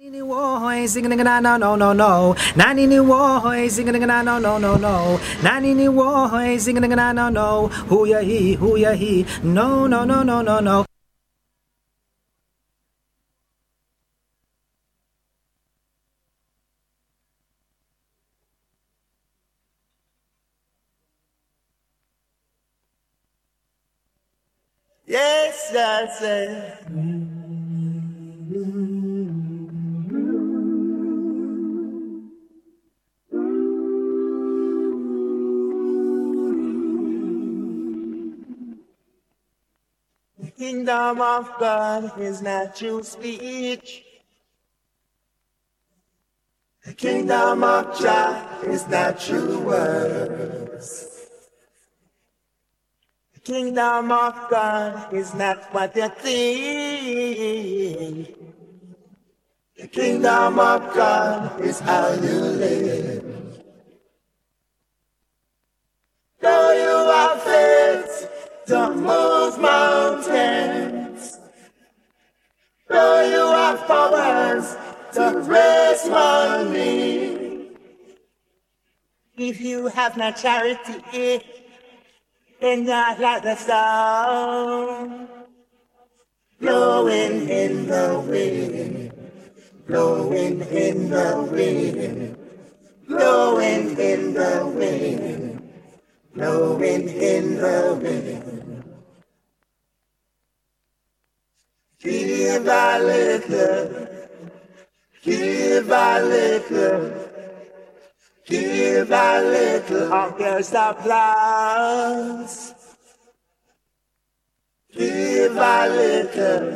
Woy, singing na no no no no. Nani ni woy, singing na no no no no. Nani ni woy, singing na no no. Who ya he? Who ya he? No no no no no no. Yes, yes. The kingdom of God is not true speech. The kingdom of Jah is not true words. The kingdom of God is not what you think. The kingdom of God is how you live. Though you have faith to move mountains, though you have powers to raise money, if you have no charity, then you're like the sound blowing in the wind, blowing in the wind, blowing in the wind, blowing in the wind. Give a little, give a little, give a little of your surplus. Give a little,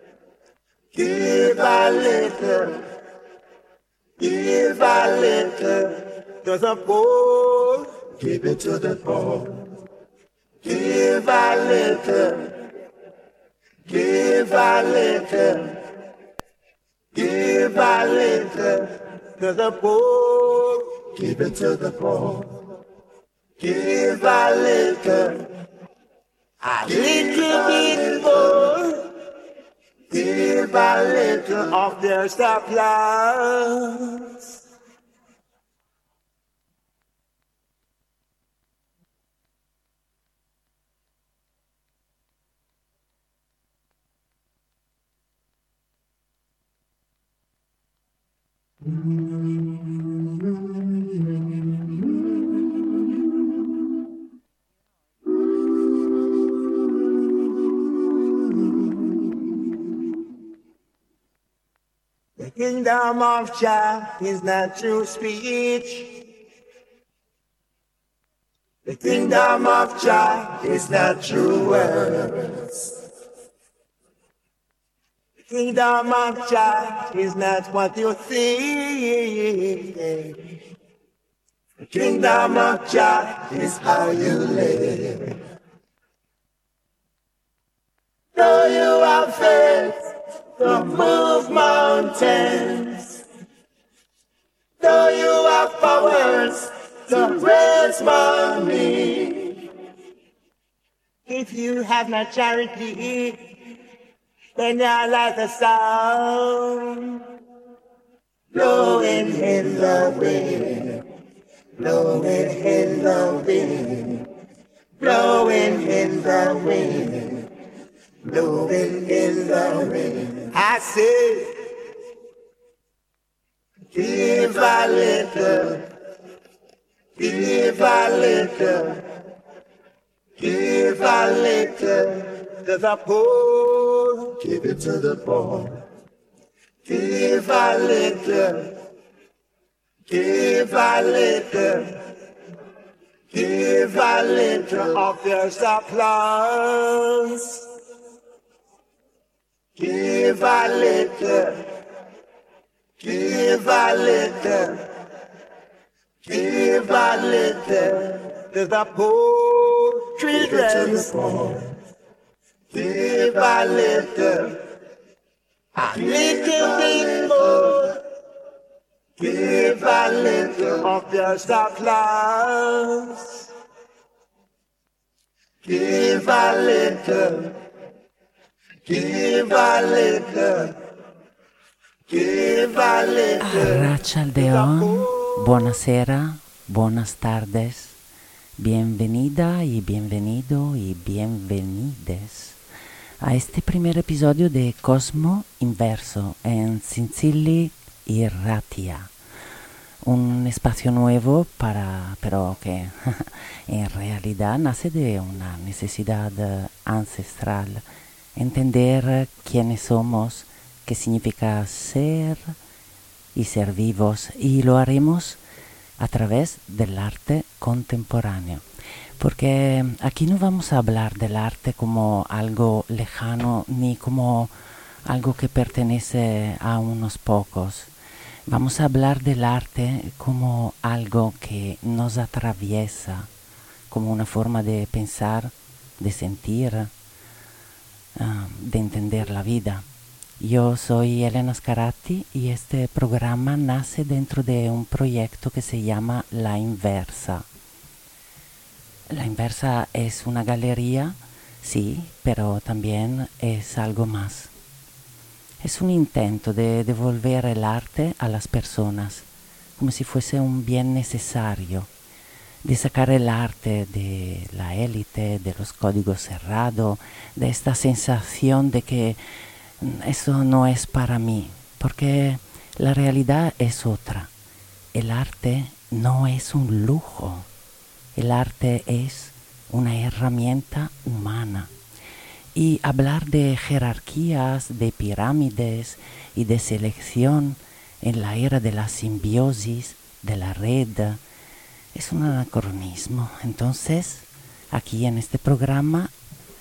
give a little, give a little to the poor. Give it to the poor. Give a little, give a little, give a little to the poor. Give it to the poor. Give a little bit more. Give a little of their surplus. The kingdom of Jah is not true speech. The kingdom of Jah is not true words. The kingdom of Jah is not what you think. The kingdom of Jah is how you live. Though you have faith to move mountains, though you have powers to raise money, if you have no charity, then you're like a sound blowing in the wind, blowing in the wind, blowing in the wind, blowing in the wind. I say, give a little, give a little, give a little to the poor. Give it to the poor. Give a little, give a little, give a little of their surplus. Give a little, give a little, give a little to the poor children. Give a little bit more. Give a little of your surplus. Give a little, give a little, give a little. Rachaldeón, buonasera, buenas tardes, bienvenida y bienvenido y bienvenides a este primer episodio de Cosmo Inverso en Tzintzili y Ratia. Un espacio nuevo pero que en realidad nace de una necesidad ancestral, entender quiénes somos, qué significa ser y ser vivos, y lo haremos a través del arte contemporáneo. Porque aquí no vamos a hablar del arte como algo lejano ni como algo que pertenece a unos pocos. Vamos a hablar del arte como algo que nos atraviesa, como una forma de pensar, de sentir, de entender la vida. Yo soy Elena Scarratti y este programa nace dentro de un proyecto que se llama La Inversa. La Inversa es una galería, sí, pero también es algo más. Es un intento de devolver el arte a las personas, como si fuese un bien necesario, de sacar el arte de la élite, de los códigos cerrados, de esta sensación de que eso no es para mí, porque la realidad es otra. El arte no es un lujo, el arte es una herramienta humana. Y hablar de jerarquías, de pirámides y de selección en la era de la simbiosis, de la red, es un anacronismo. Entonces, aquí en este programa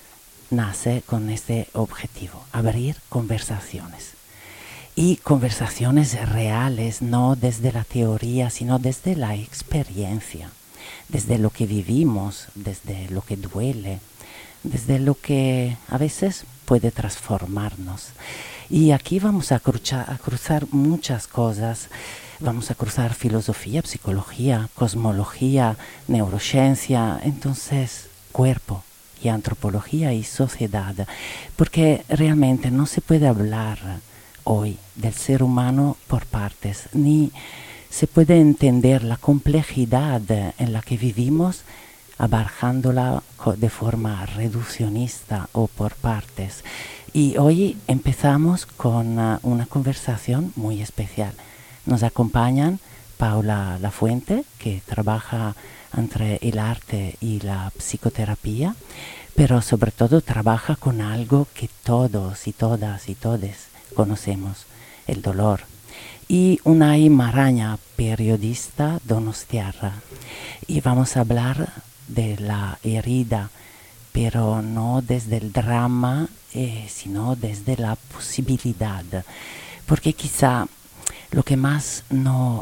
nace con este objetivo, abrir conversaciones. Y conversaciones reales, no desde la teoría, sino desde la experiencia, desde lo que vivimos, desde lo que duele, desde lo que a veces puede transformarnos. Y aquí vamos a cruzar muchas cosas. Vamos a cruzar filosofía, psicología, cosmología, neurociencia, entonces cuerpo y antropología y sociedad. Porque realmente no se puede hablar hoy del ser humano por partes, ni se puede entender la complejidad en la que vivimos abarcándola de forma reduccionista o por partes. Y hoy empezamos con una conversación muy especial. Nos acompañan Paula Lafuente, que trabaja entre el arte y la psicoterapia, pero sobre todo trabaja con algo que todos y todas y todes conocemos, el dolor. Y Unai Maraña, periodista donostiarra. Y vamos a hablar de la herida, pero no desde el drama, sino desde la posibilidad. Porque quizá lo que más nos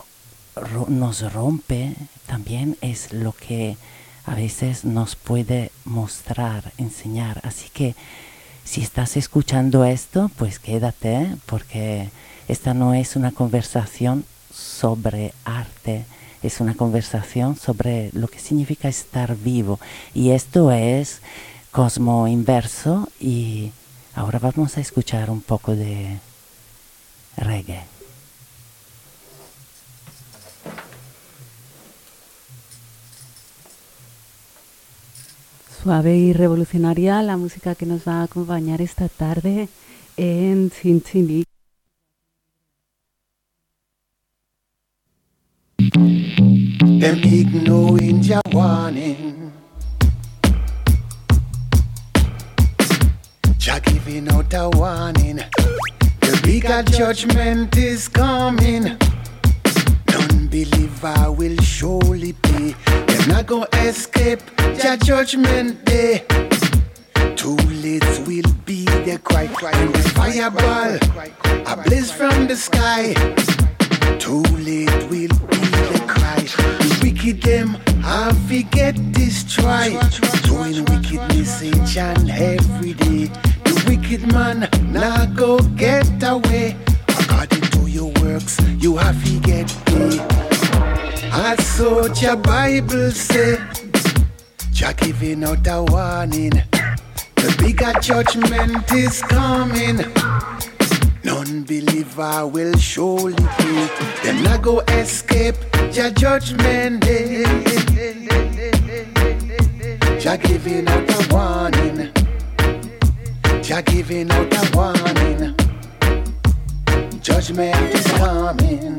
rompe también es lo que a veces nos puede mostrar, enseñar. Así que si estás escuchando esto, pues quédate, porque esta no es una conversación sobre arte, es una conversación sobre lo que significa estar vivo. Y esto es Cosmo Inverso, y ahora vamos a escuchar un poco de reggae. Suave y revolucionaria la música que nos va a acompañar esta tarde en Tzintzili. Them ignoring your warning. Jah giving out a warning. The bigger judgment is coming. Non-believer will surely pay. Them not gonna escape Jah judgment day. Too late will be the cry. And the fireball a blaze from the sky. Too late will be the cry. The wicked them have to get destroyed. Doing wickedness each and every day. The wicked man now go get away. According to your works, you have to get paid. As what your Bible say, Jah giving out a warning. The bigger judgment is coming. Non-believer will surely pay. Them not go escape Jah judgment day. Jah giving out a warning. Jah giving out a warning. Judgment is coming.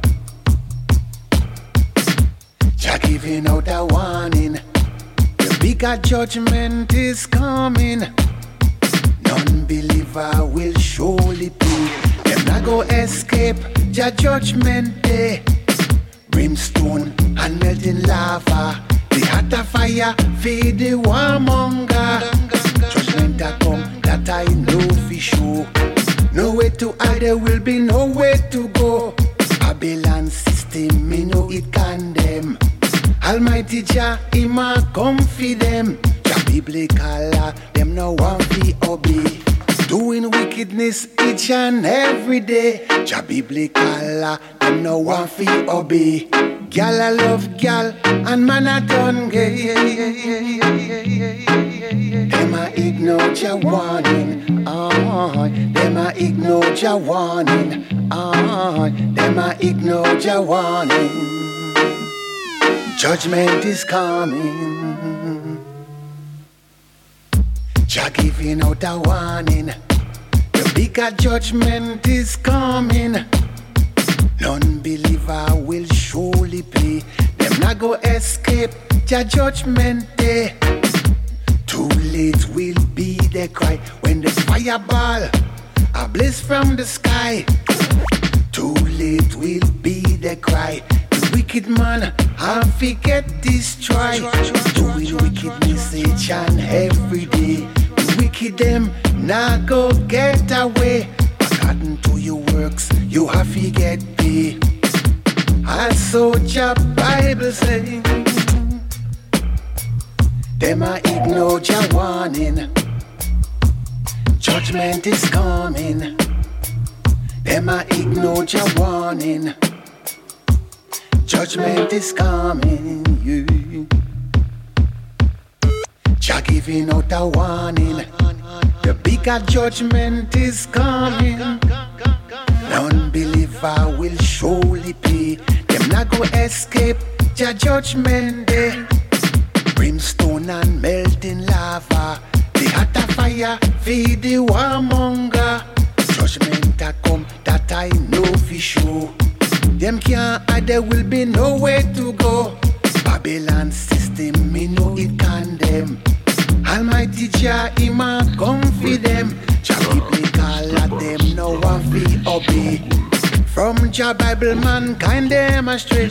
Jah giving out a warning. The bigger judgment is coming. Non-believer will surely pay. Them not go escape Jah judgment day. Brimstone and melting lava. The hotter fire feed the warmonger. Judgment a come that I know for sure. Nowhere to hide, there will be nowhere to go. Babylon system, me know it condemn. Almighty Jah, him a come for them. Jah biblical law, them no want fi obey. Doing wickedness each and every day. Jah biblical law, them no want fi obey. Gyal a love gyal, and man a done gay. Them a ignore Jah warning. Them a ignore Jah warning. Them a ignore Jah warning. Judgment is coming. Jah giving out a warning. The bigger judgment is coming. Non-believer will surely pay. Them not go escape Jah judgment day. Too late will be the cry when the fireball a blaze from the sky. Too late will be the cry. The wicked man and forget destroy. Doing wickedness each and every day. The wicked them not go get away. According to your works, you have to get paid. And so Jah Bible say, them a ignore Jah warning. Judgment is coming. Them a ignore Jah warning. Judgment is coming. Yeah. Jah giving out a warning. The bigger judgment is coming. Non-believer will surely pay. Them not go escape Jah judgment day. Brimstone and melting lava. The hotter fire feed the warmonger. Judgment a come that I know for sure. Them can't hide, there will be nowhere to go. Babylon system, me know it condemn. Almighty Jah, him a come for them. Jah biblical at them, no one fi obey. From Jah Bible, mankind them astray.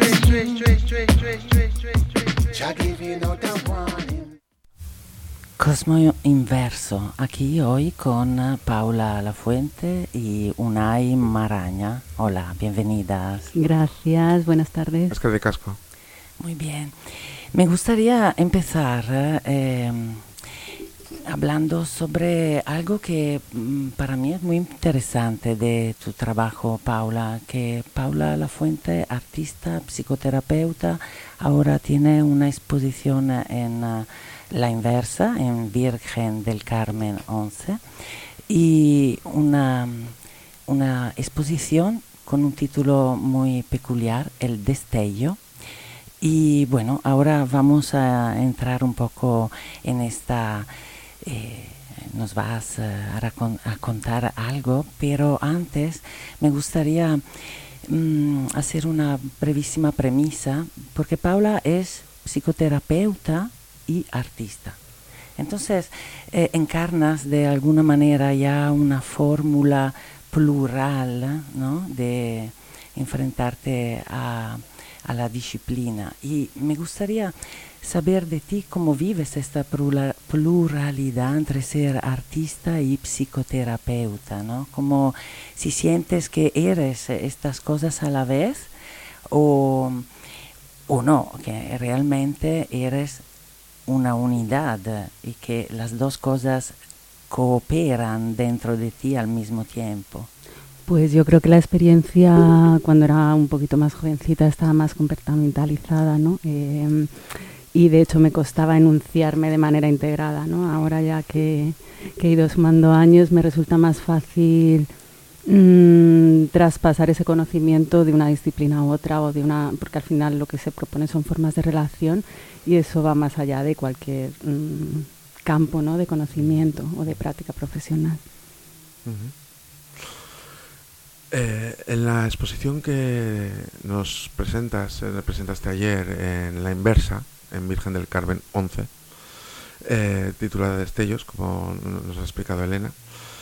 Jah giving out a warning. Cosmo Inverso, aquí hoy con Paula Lafuente y Unai Maraña. Hola, bienvenidas. Gracias, buenas tardes. Es que de casco. Muy bien. Me gustaría empezar hablando sobre algo que para mí es muy interesante de tu trabajo, Paula, que Paula Lafuente, artista, psicoterapeuta, ahora tiene una exposición en La Inversa, en Virgen del Carmen 11, y una exposición con un título muy peculiar, El Destello. Y bueno, ahora vamos a entrar un poco en esta, nos vas a contar algo, pero antes me gustaría hacer una brevísima premisa, porque Paula es psicoterapeuta y artista. Entonces, encarnas de alguna manera ya una fórmula plural, ¿no?, de enfrentarte a la disciplina. Y me gustaría saber de ti cómo vives esta pluralidad entre ser artista y psicoterapeuta, ¿no? Como si sientes que eres estas cosas a la vez o no, que realmente eres una unidad y que las dos cosas cooperan dentro de ti al mismo tiempo. Pues yo creo que la experiencia cuando era un poquito más jovencita estaba más compartimentalizada, ¿no? Y de hecho me costaba enunciarme de manera integrada, ¿no? Ahora ya que he ido sumando años me resulta más fácil traspasar ese conocimiento de una disciplina a otra porque al final lo que se propone son formas de relación y eso va más allá de cualquier campo, ¿no?, de conocimiento o de práctica profesional. Uh-huh. En la exposición que nos presentaste ayer en La Inversa, en Virgen del Carmen 11, titulada Destellos, como nos ha explicado Elena,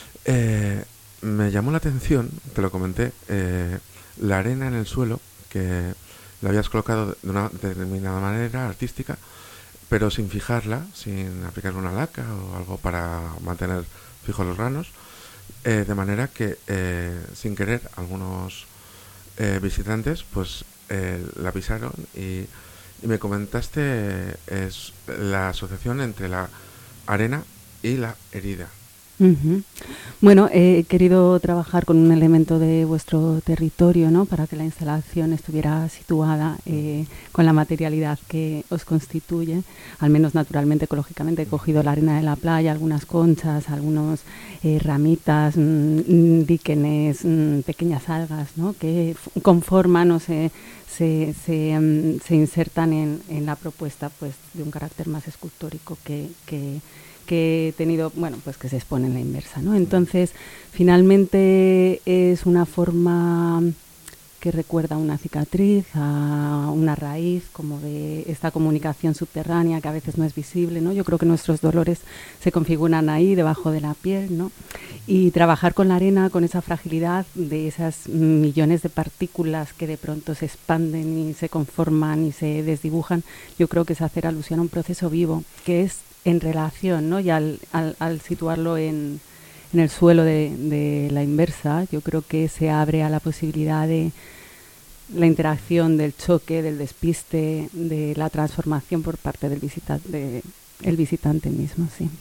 me llamó la atención, te lo comenté, la arena en el suelo, que la habías colocado de una determinada manera artística, pero sin fijarla, sin aplicar una laca o algo para mantener fijos los granos, de manera que sin querer algunos visitantes pues la pisaron y me comentaste es la asociación entre la arena y la herida. Uh-huh. Bueno, he querido trabajar con un elemento de vuestro territorio, ¿no?, para que la instalación estuviera situada con la materialidad que os constituye, al menos naturalmente, ecológicamente. He cogido la arena de la playa, algunas conchas, algunas ramitas, líquenes, pequeñas algas, ¿no?, que conforman o se insertan en la propuesta, pues, de un carácter más escultórico que he tenido, bueno, pues que se expone en La Inversa, ¿no? Entonces, finalmente es una forma que recuerda a una cicatriz, a una raíz, como de esta comunicación subterránea que a veces no es visible, ¿no? Yo creo que nuestros dolores se configuran ahí, debajo de la piel, ¿no? Y trabajar con la arena, con esa fragilidad de esas millones de partículas que de pronto se expanden y se conforman y se desdibujan, yo creo que es hacer alusión a un proceso vivo, que es en relación, ¿no? Y al situarlo en el suelo de La Inversa, yo creo que se abre a la posibilidad de la interacción, del choque, del despiste, de la transformación por parte del visitante mismo, sí.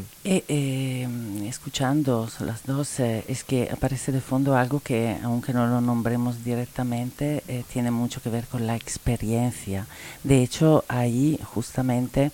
Escuchando las dos, es que aparece de fondo algo que, aunque no lo nombremos directamente, tiene mucho que ver con la experiencia. De hecho, ahí justamente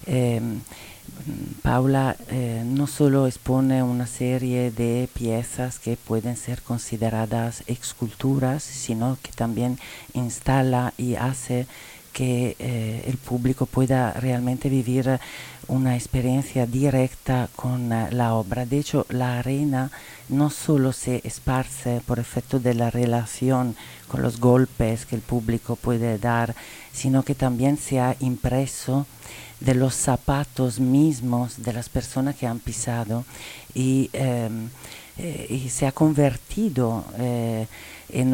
Paula no solo expone una serie de piezas que pueden ser consideradas esculturas, sino que también instala y hace que el público pueda realmente vivir una experiencia directa con la obra. De hecho, la arena no solo se esparce por efecto de la relación con los golpes que el público puede dar, sino que también se ha impreso de los zapatos mismos de las personas que han pisado y se ha convertido en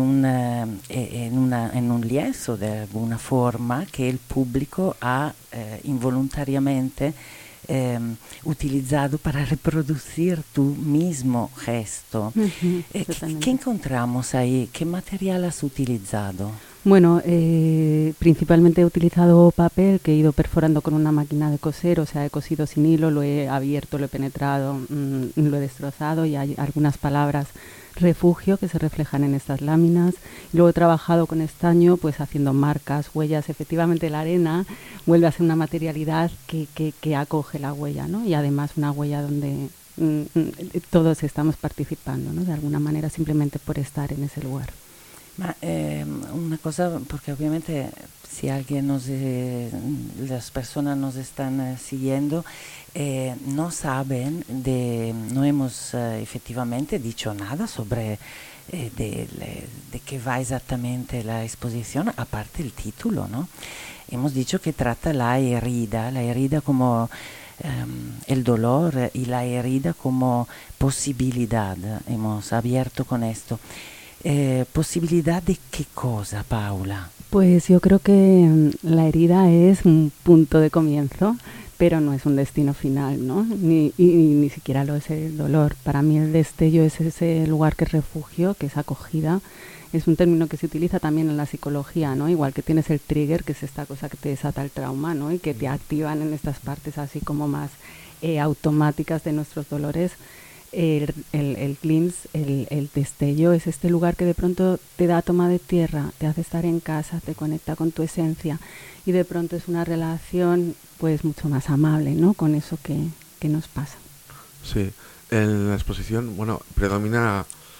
un lienzo de alguna forma que el público ha involuntariamente utilizado para reproducir tu mismo gesto. Uh-huh, ¿Qué encontramos ahí? ¿Qué material has utilizado? Bueno, principalmente he utilizado papel que he ido perforando con una máquina de coser, o sea, he cosido sin hilo, lo he abierto, lo he penetrado, lo he destrozado y hay algunas palabras refugio que se reflejan en estas láminas. Luego he trabajado con estaño, pues haciendo marcas, huellas. Efectivamente la arena vuelve a ser una materialidad que acoge la huella, ¿no? Y además una huella donde todos estamos participando, ¿no? De alguna manera, simplemente por estar en ese lugar. Una cosa, porque obviamente si alguien las personas nos están siguiendo, no saben, no hemos efectivamente dicho nada sobre de qué va exactamente la exposición, aparte el título, ¿no? Hemos dicho que trata la herida como el dolor y la herida como posibilidad. Hemos abierto con esto. ¿Posibilidad de qué cosa, Paula? Pues yo creo que la herida es un punto de comienzo, pero no es un destino final, ¿no? Ni siquiera lo es el dolor. Para mí el destello es ese lugar que es refugio, que es acogida. Es un término que se utiliza también en la psicología, ¿no? Igual que tienes el trigger, que es esta cosa que te desata el trauma, ¿no? Y que te activan en estas partes así como más automáticas de nuestros dolores. El glimpse, el destello, es este lugar que de pronto te da toma de tierra, te hace estar en casa, te conecta con tu esencia y de pronto es una relación pues mucho más amable, ¿no? Con eso que nos pasa. Sí, en la exposición, bueno, predomina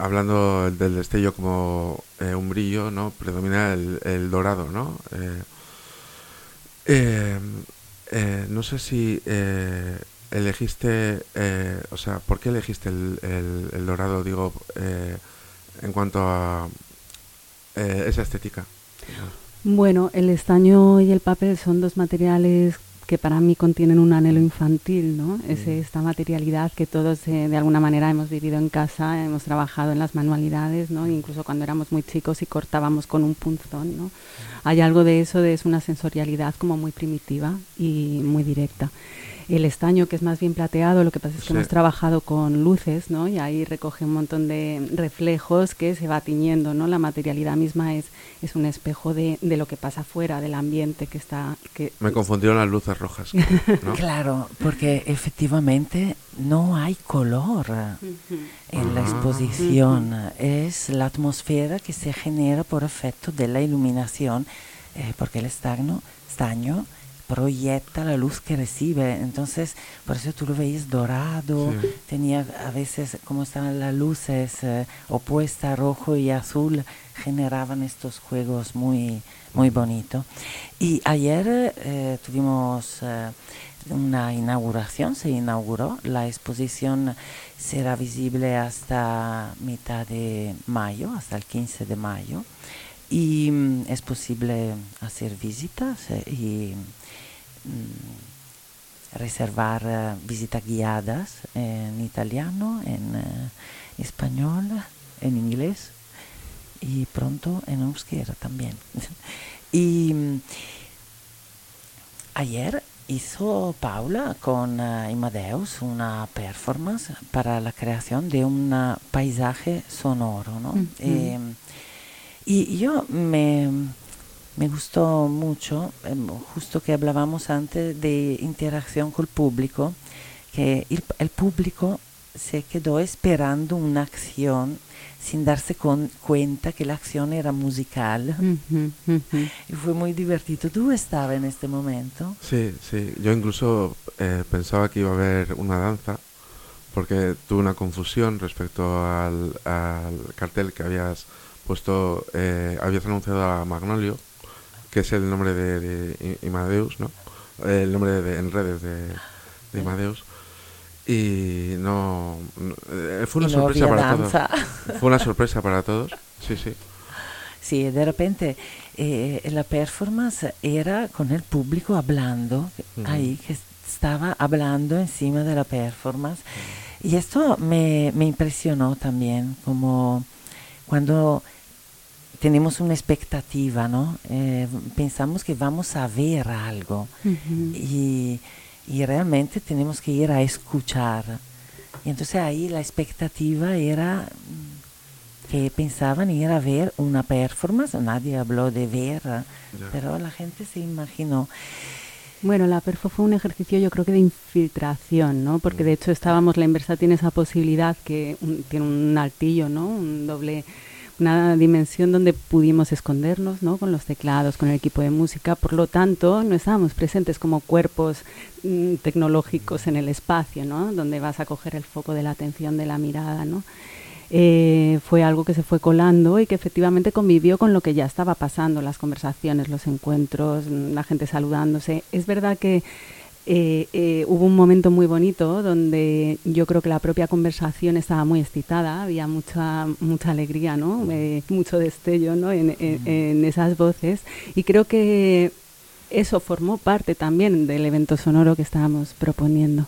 hablando del destello como un brillo, ¿no? Predomina el dorado, ¿no? No sé si elegiste, o sea, ¿por qué elegiste el dorado, digo, en cuanto a esa estética? Bueno, el estaño y el papel son dos materiales que para mí contienen un anhelo infantil, ¿no? Es esta materialidad que todos de alguna manera hemos vivido en casa, hemos trabajado en las manualidades, ¿no? Incluso cuando éramos muy chicos y cortábamos con un punzón, ¿no? Hay algo de eso, es una sensorialidad como muy primitiva y muy directa. El estaño, que es más bien plateado, lo que pasa es que hemos trabajado con luces, ¿no? Y ahí recoge un montón de reflejos que se va tiñendo, ¿no? La materialidad misma es un espejo de lo que pasa afuera, del ambiente que está... Me confundieron las luces rojas, ¿no? Claro, porque efectivamente no hay color en la exposición. Es la atmósfera que se genera por efecto de la iluminación, porque el estaño proyecta la luz que recibe, entonces por eso tú lo veías dorado, tenía a veces como estaban las luces opuestas, rojo y azul, generaban estos juegos muy bonitos. Y ayer tuvimos una inauguración, se inauguró, la exposición será visible hasta mitad de mayo, hasta el 15 de mayo, y es posible hacer visitas y reservar visitas guiadas en italiano, en español, en inglés y pronto en euskera también. Y ayer hizo Paula con Imadeus una performance para la creación de un paisaje sonoro, ¿no? Y yo me gustó mucho, justo que hablábamos antes de interacción con el público, que el público se quedó esperando una acción sin darse cuenta que la acción era musical. Y fue muy divertido. ¿Tú estabas en este momento? Sí. Yo incluso pensaba que iba a haber una danza, porque tuve una confusión respecto al cartel que habías puesto, habías anunciado a Magnolio, que es el nombre de Imadeus, ¿no? El nombre en redes de Imadeus. Y no fue una sorpresa para todos. Fue una sorpresa para todos. Sí. Sí, de repente la performance era con el público hablando, ahí que estaba hablando encima de la performance. Y esto me impresionó también, como cuando tenemos una expectativa, ¿no? Pensamos que vamos a ver algo y realmente tenemos que ir a escuchar. Y entonces ahí la expectativa era que pensaban ir a ver una performance, nadie habló de ver, pero la gente se imaginó. Bueno, la perfo fue un ejercicio, yo creo que de infiltración, ¿no? Porque de hecho la inversa tiene esa posibilidad que tiene un altillo, ¿no? Un doble, una dimensión donde pudimos escondernos, ¿no? Con los teclados, con el equipo de música. Por lo tanto, no estábamos presentes como cuerpos tecnológicos en el espacio, ¿no? Donde vas a coger el foco de la atención, de la mirada, ¿no? Fue algo que se fue colando y que efectivamente convivió con lo que ya estaba pasando, las conversaciones, los encuentros, la gente saludándose. Es verdad que hubo un momento muy bonito donde yo creo que la propia conversación estaba muy excitada, había mucha alegría, ¿no? Mucho destello, ¿no? en esas voces, y creo que eso formó parte también del evento sonoro que estábamos proponiendo.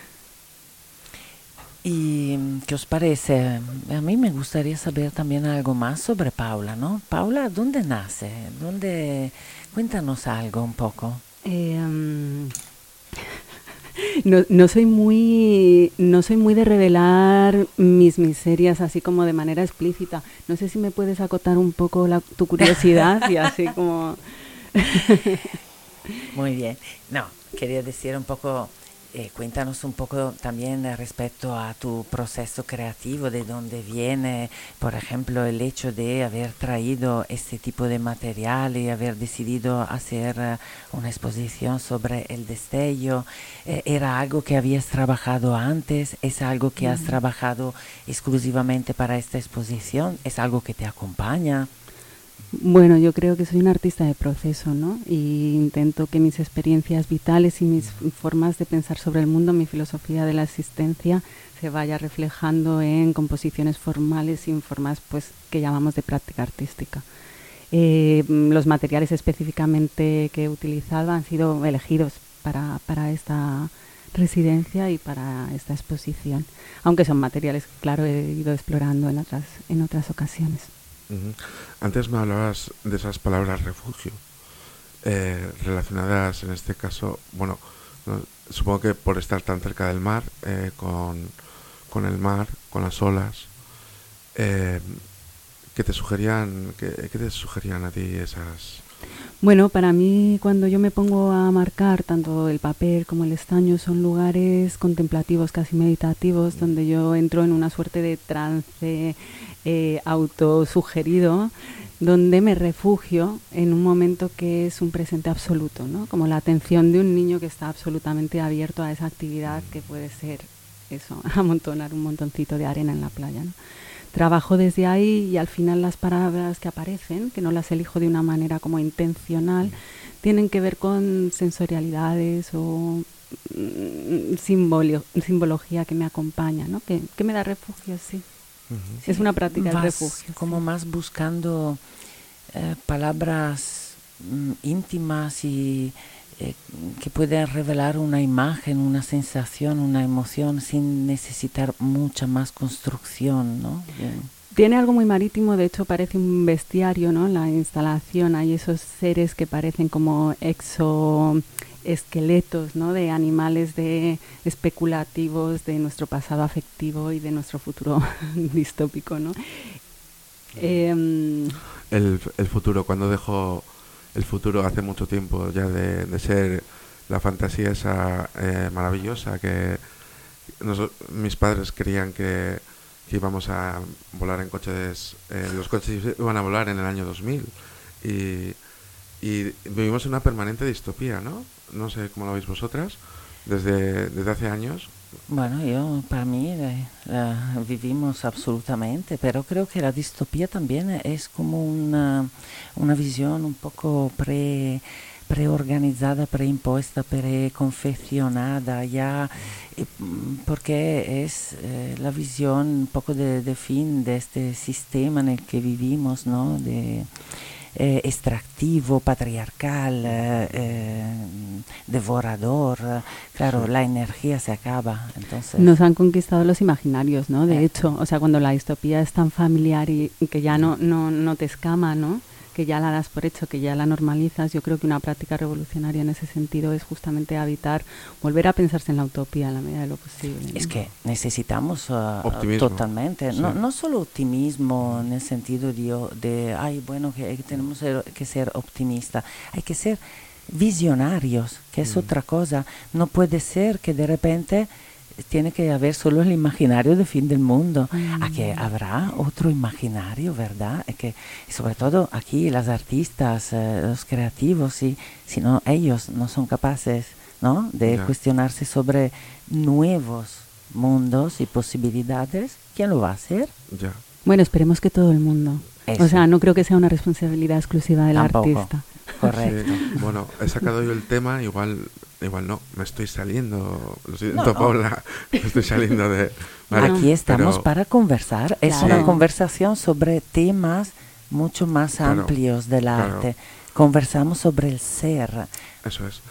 ¿Y qué os parece? A mí me gustaría saber también algo más sobre Paula, ¿no? Paula, ¿dónde nace? Cuéntanos algo un poco. No soy muy de revelar mis miserias así como de manera explícita. No sé si me puedes acotar un poco tu curiosidad y así como... Muy bien. No, quería decir un poco... Cuéntanos un poco también respecto a tu proceso creativo, de dónde viene, por ejemplo, el hecho de haber traído este tipo de material y haber decidido hacer una exposición sobre el destello. ¿Era algo que habías trabajado antes? ¿Es algo que has trabajado exclusivamente para esta exposición? ¿Es algo que te acompaña? Bueno, yo creo que soy una artista de proceso, ¿no? Y intento que mis experiencias vitales y mis formas de pensar sobre el mundo, mi filosofía de la existencia, se vaya reflejando en composiciones formales y en formas, pues, que llamamos de práctica artística. Los materiales específicamente que he utilizado han sido elegidos para esta residencia y para esta exposición, aunque son materiales, claro, he ido explorando en otras ocasiones. Uh-huh. Antes me hablabas de esas palabras refugio, relacionadas en este caso, bueno, no, supongo que por estar tan cerca del mar, con el mar, con las olas, ¿qué te sugerían a ti esas? Bueno, para mí cuando yo me pongo a marcar, tanto el papel como el estaño son lugares contemplativos, casi meditativos, donde yo entro en una suerte de trance autosugerido, donde me refugio en un momento que es un presente absoluto, ¿no? Como la atención de un niño que está absolutamente abierto a esa actividad que puede ser eso, amontonar un montoncito de arena en la playa, ¿no? Trabajo desde ahí y al final las palabras que aparecen, que no las elijo de una manera como intencional, tienen que ver con sensorialidades o simbología que me acompaña, ¿no? Que me da refugio, sí. Uh-huh. Es una práctica del refugio. Como sí. más buscando palabras íntimas y que pueden revelar una imagen, una sensación, una emoción sin necesitar mucha más construcción, ¿no? Tiene algo muy marítimo, de hecho parece un bestiario, ¿no? La instalación, hay esos seres que parecen como exoesqueletos, ¿no? De animales especulativos de nuestro pasado afectivo y de nuestro futuro distópico, ¿no? El futuro, cuando dejo el futuro hace mucho tiempo ya de ser la fantasía esa maravillosa que mis padres creían que íbamos a volar en coches, los coches iban a volar en el año 2000 y vivimos en una permanente distopía, ¿no? No sé cómo lo veis vosotras, desde hace años. Bueno, para mí vivimos absolutamente, pero creo que la distopía también es como una visión un poco preorganizada, preimpuesta, preconfeccionada ya, porque es la visión un poco de fin de este sistema en el que vivimos, ¿no? Extractivo, patriarcal, devorador, claro, sí. La energía se acaba, entonces... Nos han conquistado los imaginarios, ¿no? De hecho, o sea, cuando la distopía es tan familiar y que ya no te escama, ¿no? Que ya la das por hecho, que ya la normalizas, yo creo que una práctica revolucionaria en ese sentido es justamente volver a pensarse en la utopía en la medida de lo posible, ¿no? Es que necesitamos optimismo. Totalmente, sí. no solo optimismo en el sentido de que tenemos que ser optimistas, hay que ser visionarios, que es otra cosa. No puede ser que de repente tiene que haber solo el imaginario de fin del mundo. Aquí habrá otro imaginario, ¿verdad? Que sobre todo aquí las artistas, los creativos, si no ellos no son capaces, ¿no? De cuestionarse sobre nuevos mundos y posibilidades, ¿quién lo va a hacer? Ya. Bueno, esperemos que todo el mundo. Eso. O sea, no creo que sea una responsabilidad exclusiva del artista. Correcto. Sí. Bueno, he sacado yo el tema, igual no, me estoy saliendo, lo siento, Paula, me estoy saliendo de... Vale, aquí estamos para conversar, es una conversación sobre temas mucho más amplios del arte, conversamos sobre el ser. Eso es.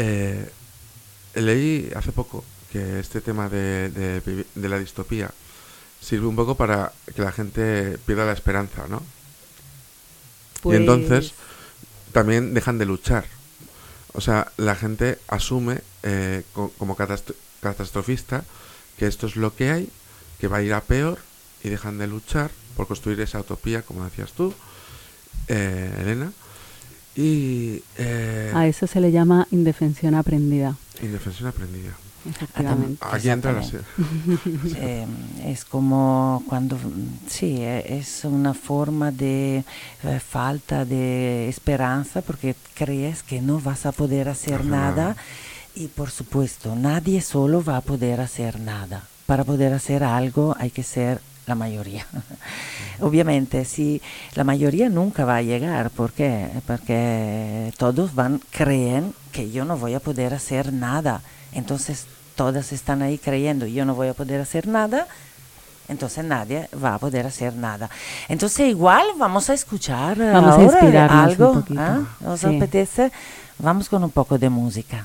Leí hace poco que este tema de la distopía sirve un poco para que la gente pierda la esperanza, ¿no? Pues... Y entonces también dejan de luchar. O sea, la gente asume como catastrofista que esto es lo que hay, que va a ir a peor, y dejan de luchar por construir esa utopía, como decías tú, Elena. Y a eso se le llama indefensión aprendida. Indefensión aprendida. efectivamente. Aquí entra la Es como cuando, sí, es una forma de falta de esperanza porque crees que no vas a poder hacer nada y por supuesto nadie solo va a poder hacer nada. Para poder hacer algo hay que ser la mayoría. Obviamente, si la mayoría nunca va a llegar, ¿por qué? Porque todos creen que yo no voy a poder hacer nada. Entonces, todas están ahí creyendo yo no voy a poder hacer nada. Entonces nadie va a poder hacer nada. Entonces igual vamos a escuchar Vamos a ahora inspirarnos algo. un poquito. ¿Ah? ¿Os Sí. apetece? Vamos con un poco de música.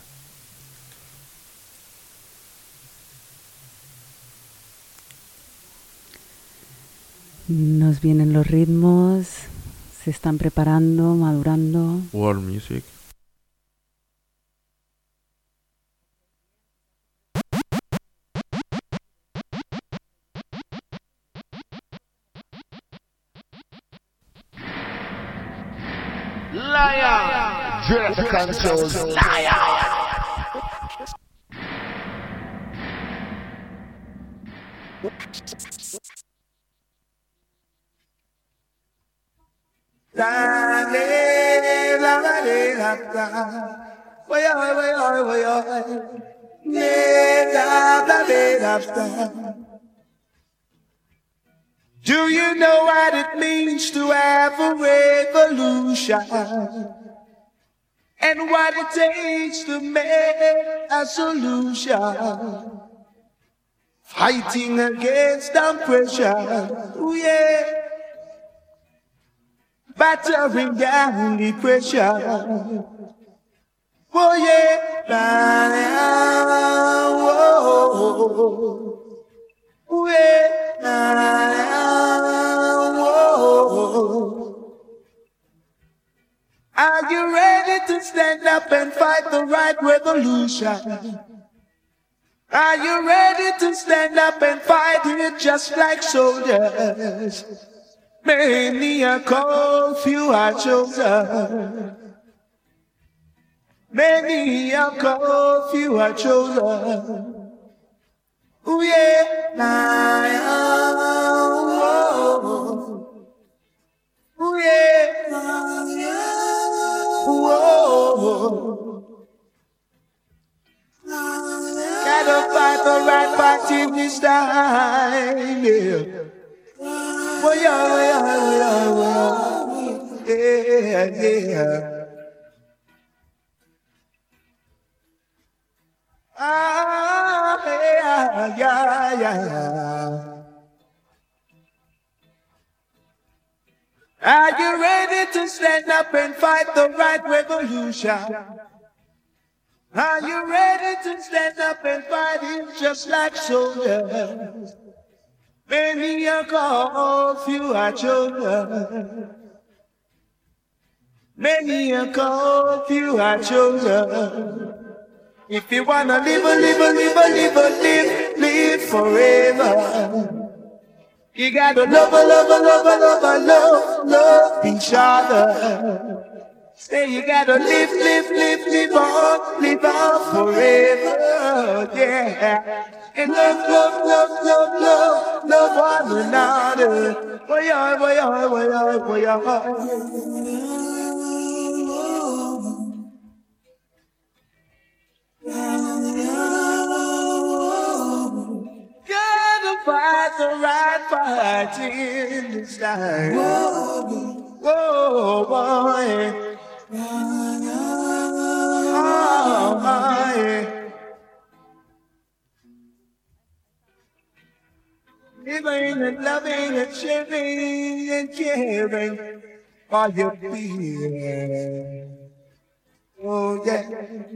Nos vienen los ritmos, se están preparando, madurando. World music. Liar! Dress controls. Liar! Do you know what it means to have a revolution? And what it takes to make a solution? Fighting against oppression, ooh yeah. Battering down depression, oh yeah. Whoa, yeah. Whoa. Are you ready to stand up and fight the right revolution? Are you ready to stand up and fight it just like soldiers? Many are called, few are chosen. Many are called, few are chosen. Ooh yeah, ooh yeah, whoa. Gotta fight the right fight in this time, yeah. Well, yeah. Ah, yeah. Are you ready to stand up and fight the right revolution? Are you ready to stand up and fight it just like soldiers? Many are called, few are chosen. Many are called, few are chosen. If you wanna live forever. You gotta love each other. Say you gotta live on forever, yeah. And love one another. Gotta fight the right fight in this time. Whoa, boy. Oh, my. Living and loving and sharing and caring for your fear. Oh, yeah.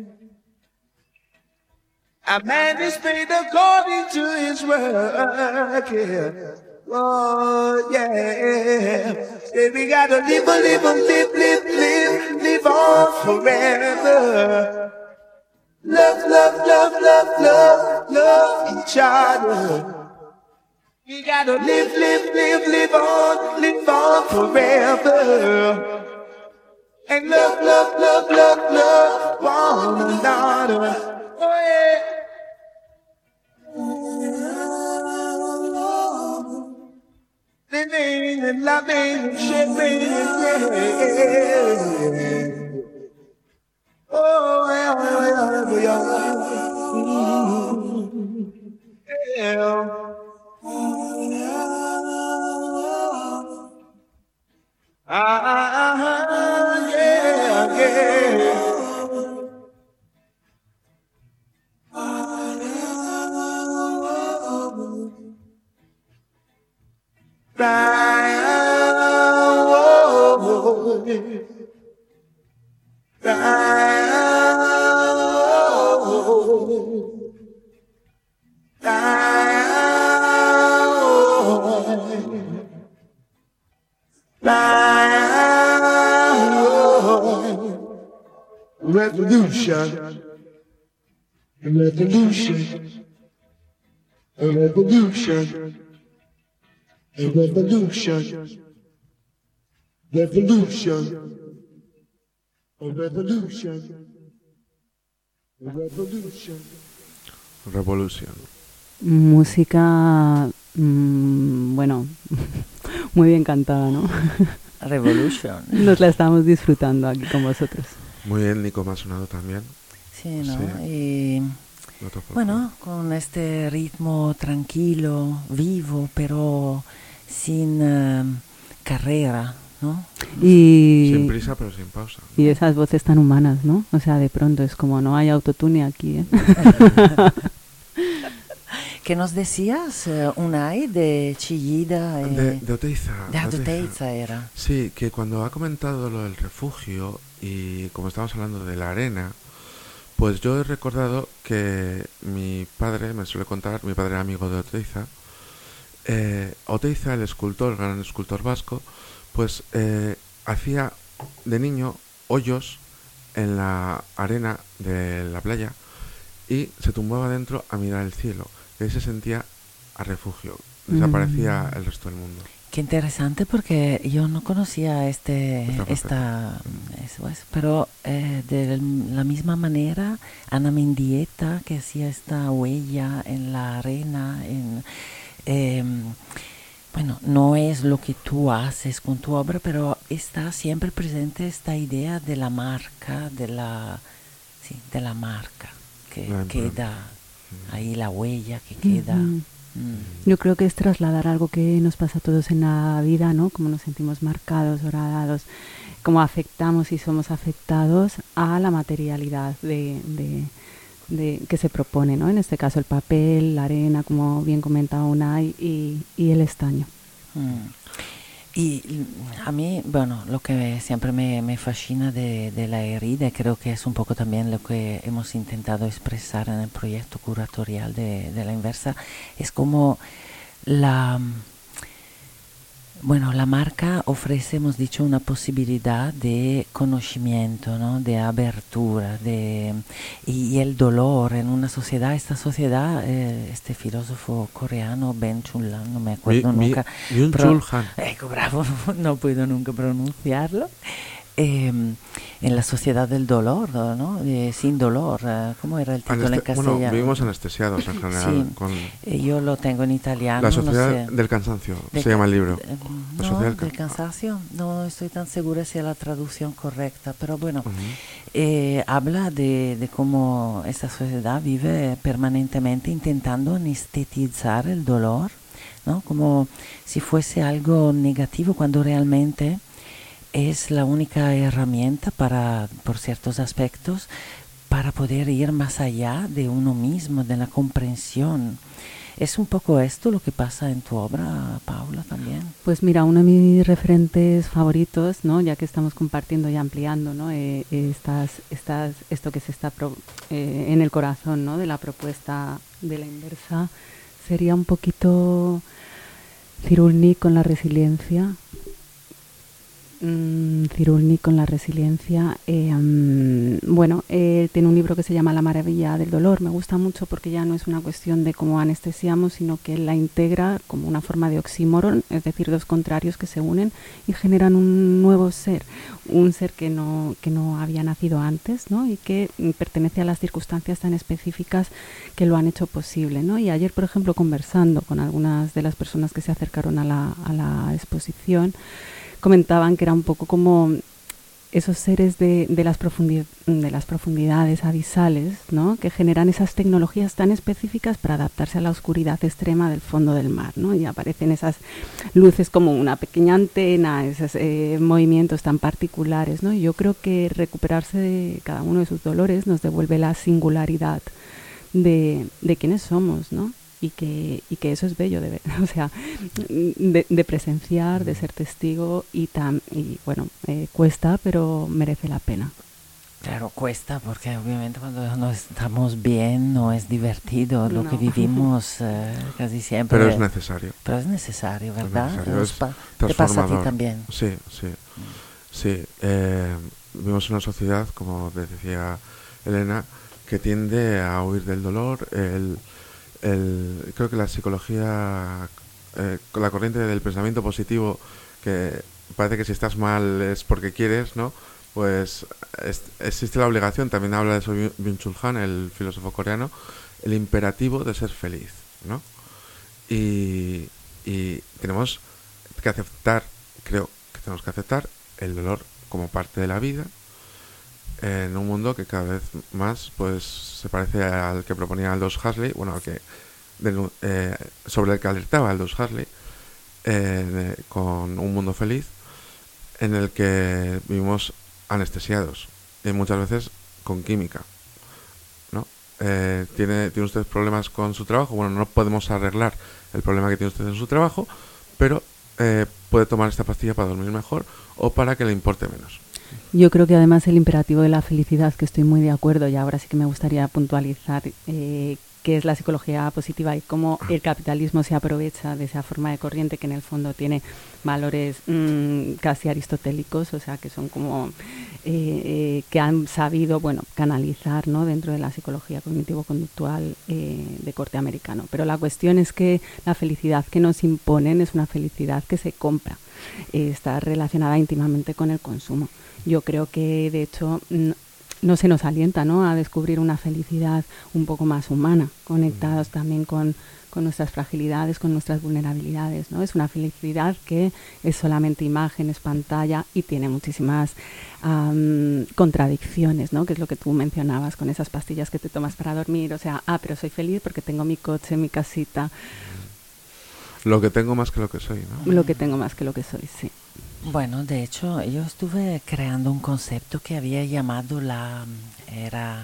A man is paid according to his work, yeah. Oh, yeah. Say we gotta live on forever. Love each other. We gotta live on forever. And love one another. Oh yeah. loving, shipping, yeah. Oh, Revolution, revolution, revolution, revolution, revolution, revolution, revolution. Revolution. Música, bueno, muy bien cantada, ¿no? Revolution. Nos la estamos disfrutando aquí con vosotros. Muy bien, Nico, me ha sonado también. Sí, ¿no? Sí. Y bueno, con este ritmo tranquilo, vivo, pero sin carrera, ¿no? Y, Sin prisa, pero sin pausa. y esas voces tan humanas, ¿no? O sea, de pronto es como no hay autotune aquí, ¿eh? ¿Qué nos decías? Unai de Chillida. De Oteiza. De Oteiza era. Sí, que cuando ha comentado lo del refugio y como estamos hablando de la arena, pues yo he recordado que mi padre me suele contar, mi padre era amigo de Oteiza, Oteiza, el escultor, el gran escultor vasco, pues hacía de niño hoyos en la arena de la playa y se tumbaba dentro a mirar el cielo. Y ahí se sentía a refugio, desaparecía el resto del mundo. Qué interesante porque yo no conocía pero de la misma manera Ana Mendieta que hacía esta huella en la arena, bueno, no es lo que tú haces con tu obra, pero está siempre presente esta idea de la marca, de la marca que queda ahí, la huella que queda. Yo creo que es trasladar algo que nos pasa a todos en la vida, ¿no? Cómo nos sentimos marcados, horadados, cómo afectamos y somos afectados a la materialidad de que se propone, ¿no? En este caso el papel, la arena, como bien comentaba Unai, y el estaño. Y a mí, bueno, lo que siempre me fascina de la herida, creo que es un poco también lo que hemos intentado expresar en el proyecto curatorial de la Inversa, es como la marca ofrece, hemos dicho, una posibilidad de conocimiento, ¿no? De abertura, y el dolor en una sociedad, esta sociedad, este filósofo coreano, Ben Chul-han, no me acuerdo nunca. Byung-Chul Han. Bravo, no puedo nunca pronunciarlo. En la sociedad del dolor, ¿no? Sin dolor, ¿cómo era el título en castellano? Bueno, vivimos anestesiados en general. Sí, yo lo tengo en italiano. La sociedad no sé. del cansancio, se llama el libro. No, del cansancio, no estoy tan segura si es la traducción correcta, pero bueno, habla de cómo esta sociedad vive permanentemente intentando anestetizar el dolor, ¿no? Como si fuese algo negativo, cuando realmente es la única herramienta por ciertos aspectos, para poder ir más allá de uno mismo, de la comprensión. ¿Es un poco esto lo que pasa en tu obra, Paula, también? Pues mira, uno de mis referentes favoritos, ¿no? Ya que estamos compartiendo y ampliando, ¿no? Esto que se está en el corazón, ¿no? De la propuesta de la Inversa, sería un poquito Cyrulnik con la resiliencia. Cyrulnik con la resiliencia. Bueno, tiene un libro que se llama La maravilla del dolor. Me gusta mucho porque ya no es una cuestión de cómo anestesiamos, sino que él la integra como una forma de oxímoron, es decir, dos contrarios que se unen y generan un nuevo ser, un ser que no había nacido antes, ¿no? Y que pertenece a las circunstancias tan específicas que lo han hecho posible, ¿no? Y ayer, por ejemplo, conversando con algunas de las personas que se acercaron a la exposición, comentaban que era un poco como esos seres de las profundidades abisales, ¿no? Que generan esas tecnologías tan específicas para adaptarse a la oscuridad extrema del fondo del mar, ¿no? Y aparecen esas luces como una pequeña antena, esos movimientos tan particulares, ¿no? Y yo creo que recuperarse de cada uno de sus dolores nos devuelve la singularidad de quiénes somos, ¿no? Y que eso es bello de ver, o sea, de presenciar, de ser testigo y bueno, cuesta, pero merece la pena. Claro, cuesta porque obviamente cuando no estamos bien no es divertido lo que vivimos casi siempre. Pero es necesario. Pero es necesario, ¿verdad? Es ¿Te pasa a ti también? Sí. Vivimos en una sociedad, como decía Elena, que tiende a huir del dolor. Creo que la psicología, con la corriente del pensamiento positivo, que parece que si estás mal es porque quieres, ¿no? Pues existe la obligación, también habla de eso Byung-Chul Han, el filósofo coreano, el imperativo de ser feliz, ¿no? Y tenemos que aceptar, creo que tenemos que aceptar el dolor como parte de la vida, en un mundo que cada vez más pues se parece al que proponía Aldous Huxley, bueno, al que sobre el que alertaba Aldous Huxley, con un mundo feliz en el que vivimos anestesiados y muchas veces con química, ¿no? ¿Tiene usted problemas con su trabajo? Bueno, no podemos arreglar el problema que tiene usted en su trabajo, pero puede tomar esta pastilla para dormir mejor o para que le importe menos. Yo creo que además el imperativo de la felicidad, que estoy muy de acuerdo, y ahora sí que me gustaría puntualizar qué es la psicología positiva y cómo el capitalismo se aprovecha de esa forma de corriente que en el fondo tiene valores casi aristotélicos, o sea, que son como que han sabido, bueno, canalizar, ¿no? Dentro de la psicología cognitivo-conductual de corte americano. Pero la cuestión es que la felicidad que nos imponen es una felicidad que se compra, está relacionada íntimamente con el consumo. Yo creo que, de hecho, no se nos alienta, ¿no?, a descubrir una felicidad un poco más humana, conectados también con nuestras fragilidades, con nuestras vulnerabilidades, ¿no? Es una felicidad que es solamente imagen, es pantalla y tiene muchísimas contradicciones, ¿no? Que es lo que tú mencionabas con esas pastillas que te tomas para dormir. O sea, pero soy feliz porque tengo mi coche, mi casita. Lo que tengo más que lo que soy, ¿no? Lo que tengo más que lo que soy, sí. Bueno, de hecho, yo estuve creando un concepto que había llamado era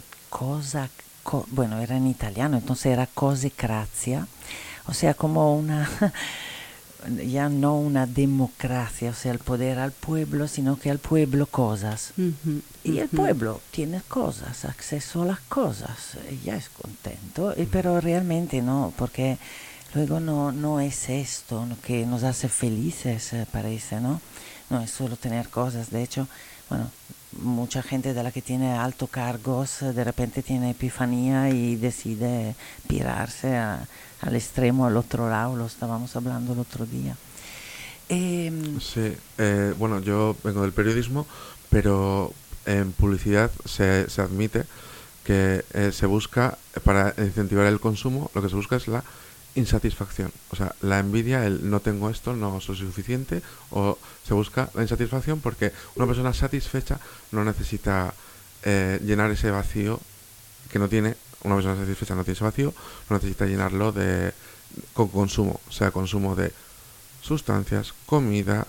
en italiano, entonces era cosecrazia, o sea, como ya no una democracia, o sea, el poder al pueblo, sino que al pueblo cosas. Y el pueblo tiene cosas, acceso a las cosas, y ya es contento, pero realmente no, porque luego no es esto que nos hace felices, parece, ¿no? No es solo tener cosas. De hecho, bueno, mucha gente de la que tiene altos cargos de repente tiene epifanía y decide pirarse al extremo, al otro lado. Lo estábamos hablando el otro día. Sí, bueno, yo vengo del periodismo, pero en publicidad se admite que se busca, para incentivar el consumo, lo que se busca es la insatisfacción, o sea, la envidia, el no tengo esto, no soy suficiente, o se busca la insatisfacción porque una persona satisfecha no necesita llenar ese vacío que no tiene. Una persona satisfecha no tiene ese vacío, no necesita llenarlo con consumo, o sea, consumo de sustancias, comida,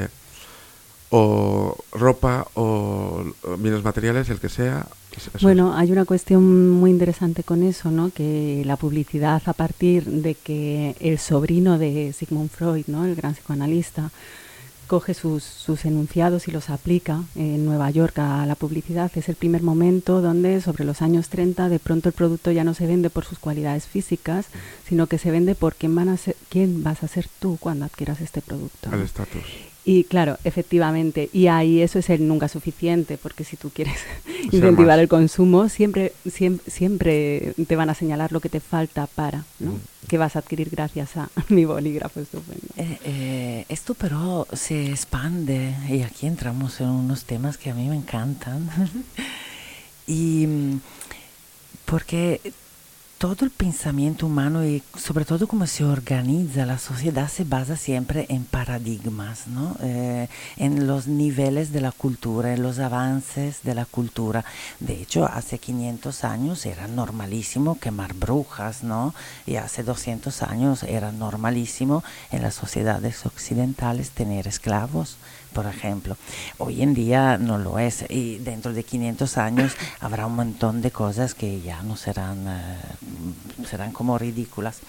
o ropa, o bienes materiales, el que sea. Bueno, hay una cuestión muy interesante con eso, ¿no? Que la publicidad, a partir de que el sobrino de Sigmund Freud, ¿no?, el gran psicoanalista, coge sus enunciados y los aplica en Nueva York a la publicidad, es el primer momento donde, sobre los años 30, de pronto el producto ya no se vende por sus cualidades físicas, sino que se vende por quién vas a ser tú cuando adquieras este producto, ¿no? El estatus. Y claro, efectivamente, y ahí eso es el nunca suficiente, porque si tú quieres incentivar el consumo, siempre te van a señalar lo que te falta para, ¿no? Que vas a adquirir gracias a mi bolígrafo estupendo. Esto pero se expande, y aquí entramos en unos temas que a mí me encantan, y porque todo el pensamiento humano y sobre todo cómo se organiza la sociedad se basa siempre en paradigmas, ¿no? En los niveles de la cultura, en los avances de la cultura. De hecho, hace 500 años era normalísimo quemar brujas, ¿no? Y hace 200 años era normalísimo en las sociedades occidentales tener esclavos, por ejemplo. Hoy en día no lo es, y dentro de 500 años habrá un montón de cosas que ya no serán como ridículas.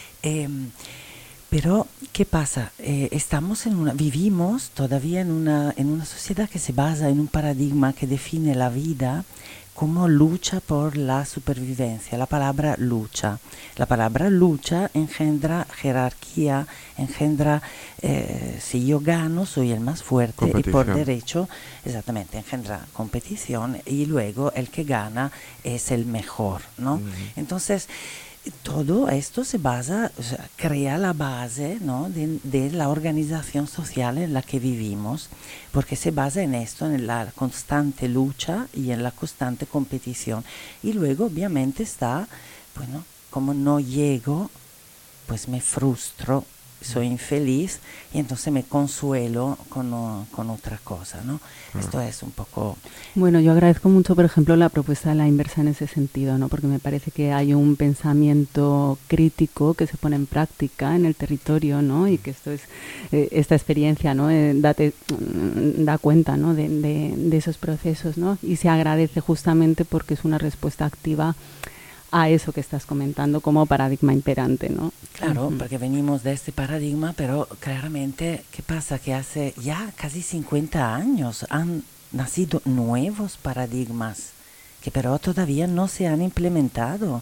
Pero, ¿qué pasa? Vivimos todavía en una sociedad que se basa en un paradigma que define la vida como lucha por la supervivencia. La palabra lucha engendra jerarquía, engendra, si yo gano soy el más fuerte y por derecho, exactamente, engendra competición y luego el que gana es el mejor, ¿no? Entonces, todo esto se basa, o sea, crea la base, ¿no? de la organización social en la que vivimos, porque se basa en esto, en la constante lucha y en la constante competición. Y luego obviamente está, bueno, como no llego, pues me frustro, soy infeliz y entonces me consuelo con otra cosa, ¿no? Esto es un poco... Bueno, yo agradezco mucho, por ejemplo, la propuesta de la inversa en ese sentido, ¿no? Porque me parece que hay un pensamiento crítico que se pone en práctica en el territorio, ¿no? Y que esto es esta experiencia, ¿no? Da cuenta, ¿no? de esos procesos, ¿no? Y se agradece justamente porque es una respuesta activa a eso que estás comentando como paradigma imperante, ¿no? Claro, porque venimos de este paradigma, pero claramente, ¿qué pasa? Que hace ya casi 50 años han nacido nuevos paradigmas que pero todavía no se han implementado.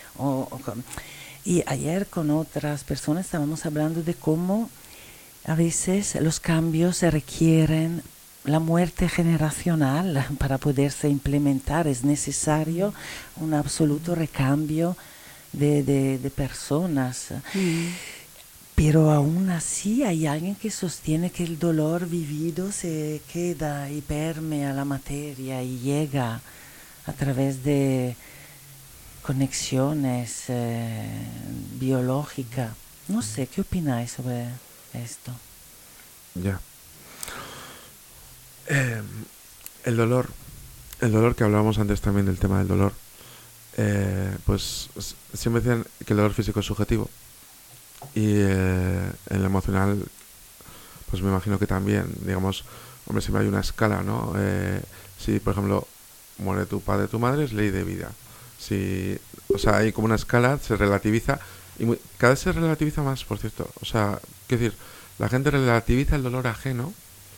Y ayer con otras personas estábamos hablando de cómo a veces los cambios se requieren la muerte generacional para poderse implementar. Es necesario un absoluto recambio de personas. Pero aún así hay alguien que sostiene que el dolor vivido se queda y permea la materia y llega a través de conexiones biológicas. No sé, ¿qué opináis sobre esto? Ya. El dolor que hablábamos antes también del tema del dolor, pues siempre decían que el dolor físico es subjetivo y el emocional, pues me imagino que también, digamos, hombre, siempre hay una escala, ¿no? Si por ejemplo muere tu padre, tu madre, es ley de vida. Si, o sea, hay como una escala, se relativiza y cada vez se relativiza más, por cierto. O sea, quiero decir, la gente relativiza el dolor ajeno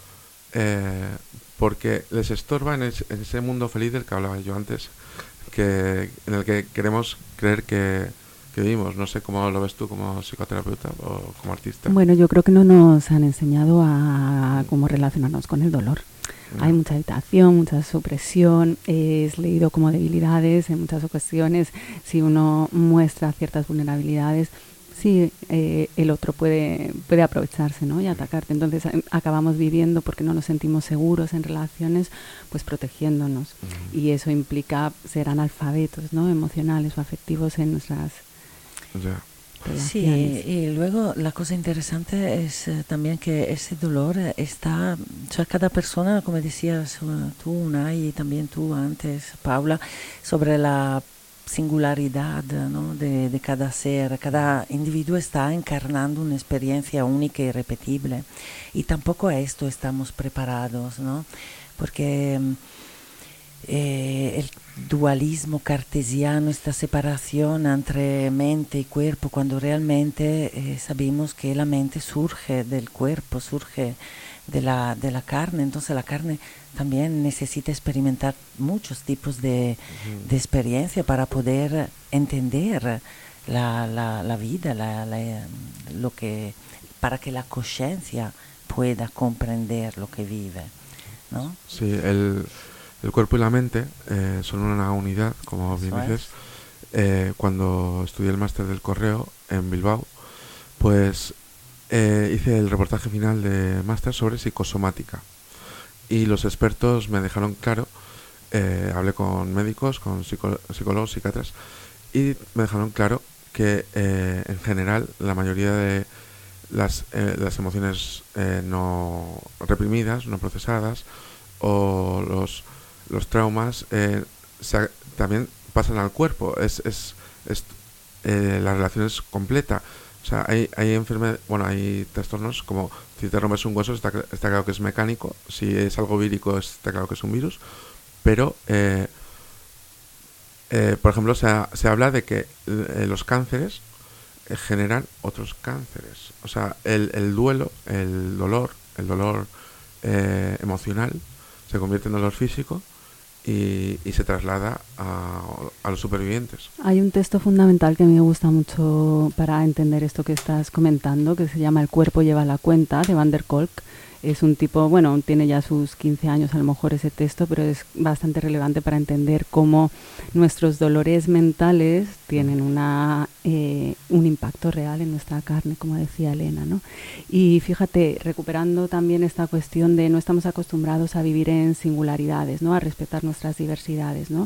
porque les estorba en ese mundo feliz del que hablaba yo antes, en el que queremos creer que vivimos. No sé cómo lo ves tú como psicoterapeuta o como artista. Bueno, yo creo que no nos han enseñado a cómo relacionarnos con el dolor. Hay mucha evitación, mucha supresión, es leído como debilidades en muchas ocasiones. Si uno muestra ciertas vulnerabilidades, sí, el otro puede aprovecharse, ¿no? Y atacarte. Entonces acabamos viviendo, porque no nos sentimos seguros en relaciones, pues protegiéndonos. Y eso implica ser analfabetos, ¿no? Emocionales o afectivos en nuestras relaciones. Sí, y luego la cosa interesante es también que ese dolor está, o sea, cada persona, como decías tú, Unai, y también tú antes, Paula, sobre la singularidad, ¿no? de cada ser. Cada individuo está encarnando una experiencia única y irrepetible, y tampoco a esto estamos preparados, ¿no? Porque el dualismo cartesiano, esta separación entre mente y cuerpo, cuando realmente sabemos que la mente surge del cuerpo, surge de la carne. Entonces la carne también necesita experimentar muchos tipos de experiencia para poder entender la vida, para que la conciencia pueda comprender lo que vive, ¿no? Sí, el cuerpo y la mente son una unidad, como bien dices. Cuando estudié el máster del correo en Bilbao, pues hice el reportaje final de máster sobre psicosomática. Y los expertos me dejaron claro, hablé con médicos, con psicólogos, psiquiatras, y me dejaron claro que en general la mayoría de las emociones no reprimidas, no procesadas, o los traumas también pasan al cuerpo. La relación es completa. O sea, hay hay trastornos como si te rompes un hueso, está claro que es mecánico. Si es algo vírico, está claro que es un virus. Pero, por ejemplo, se habla de que los cánceres generan otros cánceres. O sea, el duelo, el dolor emocional se convierte en dolor físico y se traslada a los supervivientes. Hay un texto fundamental que me gusta mucho para entender esto que estás comentando, que se llama El cuerpo lleva la cuenta, de Van der Kolk. Es un tipo, tiene ya sus 15 años a lo mejor ese texto, pero es bastante relevante para entender cómo nuestros dolores mentales tienen un impacto real en nuestra carne, como decía Elena, ¿no? Y fíjate, recuperando también esta cuestión de no estamos acostumbrados a vivir en singularidades, ¿no? A respetar nuestras diversidades, ¿no?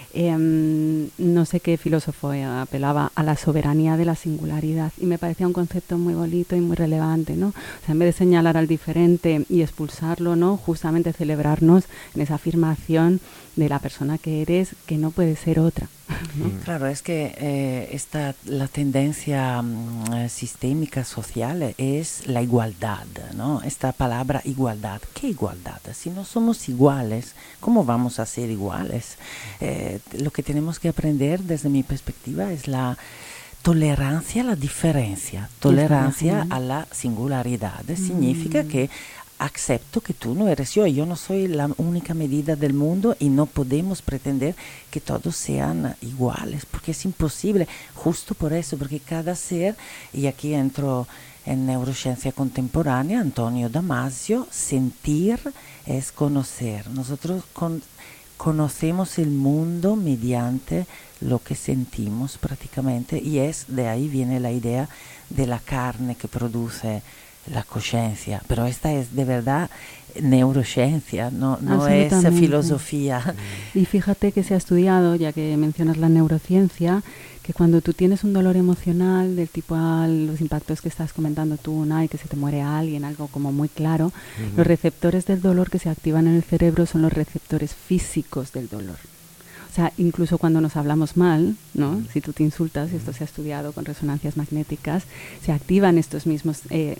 No sé qué filósofo apelaba a la soberanía de la singularidad y me parecía un concepto muy bonito y muy relevante, ¿no? O sea, en vez de señalar al diferente y expulsarlo, ¿no? Justamente celebrarnos en esa afirmación de la persona que eres, que no puede ser otra, ¿no? Claro, es que la tendencia sistémica social es la igualdad, ¿no? Esta palabra igualdad. ¿Qué igualdad? Si no somos iguales, ¿cómo vamos a ser iguales? Lo que tenemos que aprender desde mi perspectiva es la tolerancia a la diferencia, tolerancia a la singularidad. Significa que acepto que tú no eres yo no soy la única medida del mundo y no podemos pretender que todos sean iguales, porque es imposible, justo por eso, porque cada ser, y aquí entro en neurociencia contemporánea, Antonio Damasio, sentir es conocer. Nosotros conocemos el mundo mediante lo que sentimos prácticamente, y de ahí viene la idea de la carne que produce la conciencia, pero esta es de verdad neurociencia, no es filosofía. Y fíjate que se ha estudiado, ya que mencionas la neurociencia, que cuando tú tienes un dolor emocional del tipo a los impactos que estás comentando tú, Unai, que se te muere alguien, algo como muy claro, los receptores del dolor que se activan en el cerebro son los receptores físicos del dolor. O sea, incluso cuando nos hablamos mal, ¿no? Si tú te insultas, y esto se ha estudiado con resonancias magnéticas, se activan estos mismos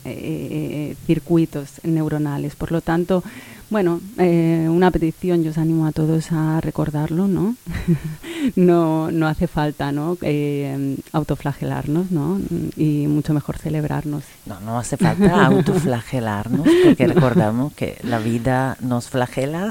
circuitos neuronales. Por lo tanto, una petición, yo os animo a todos a recordarlo, ¿no? No hace falta, ¿no? Autoflagelarnos, ¿no? Y mucho mejor celebrarnos. No hace falta autoflagelarnos, porque recordamos que la vida nos flagela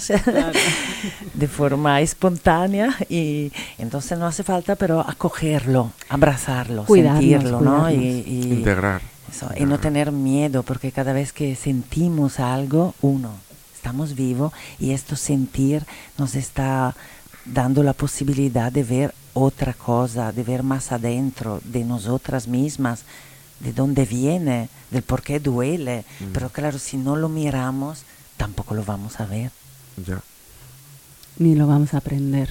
de forma espontánea, y entonces no hace falta, pero acogerlo, abrazarlo, sentirlo, ¿no? Y integrar. Y no tener miedo, porque cada vez que sentimos algo, estamos vivos, y esto sentir nos está dando la posibilidad de ver otra cosa, de ver más adentro de nosotras mismas, de dónde viene, del por qué duele. Pero claro, si no lo miramos, tampoco lo vamos a ver. Ya. Ni lo vamos a aprender.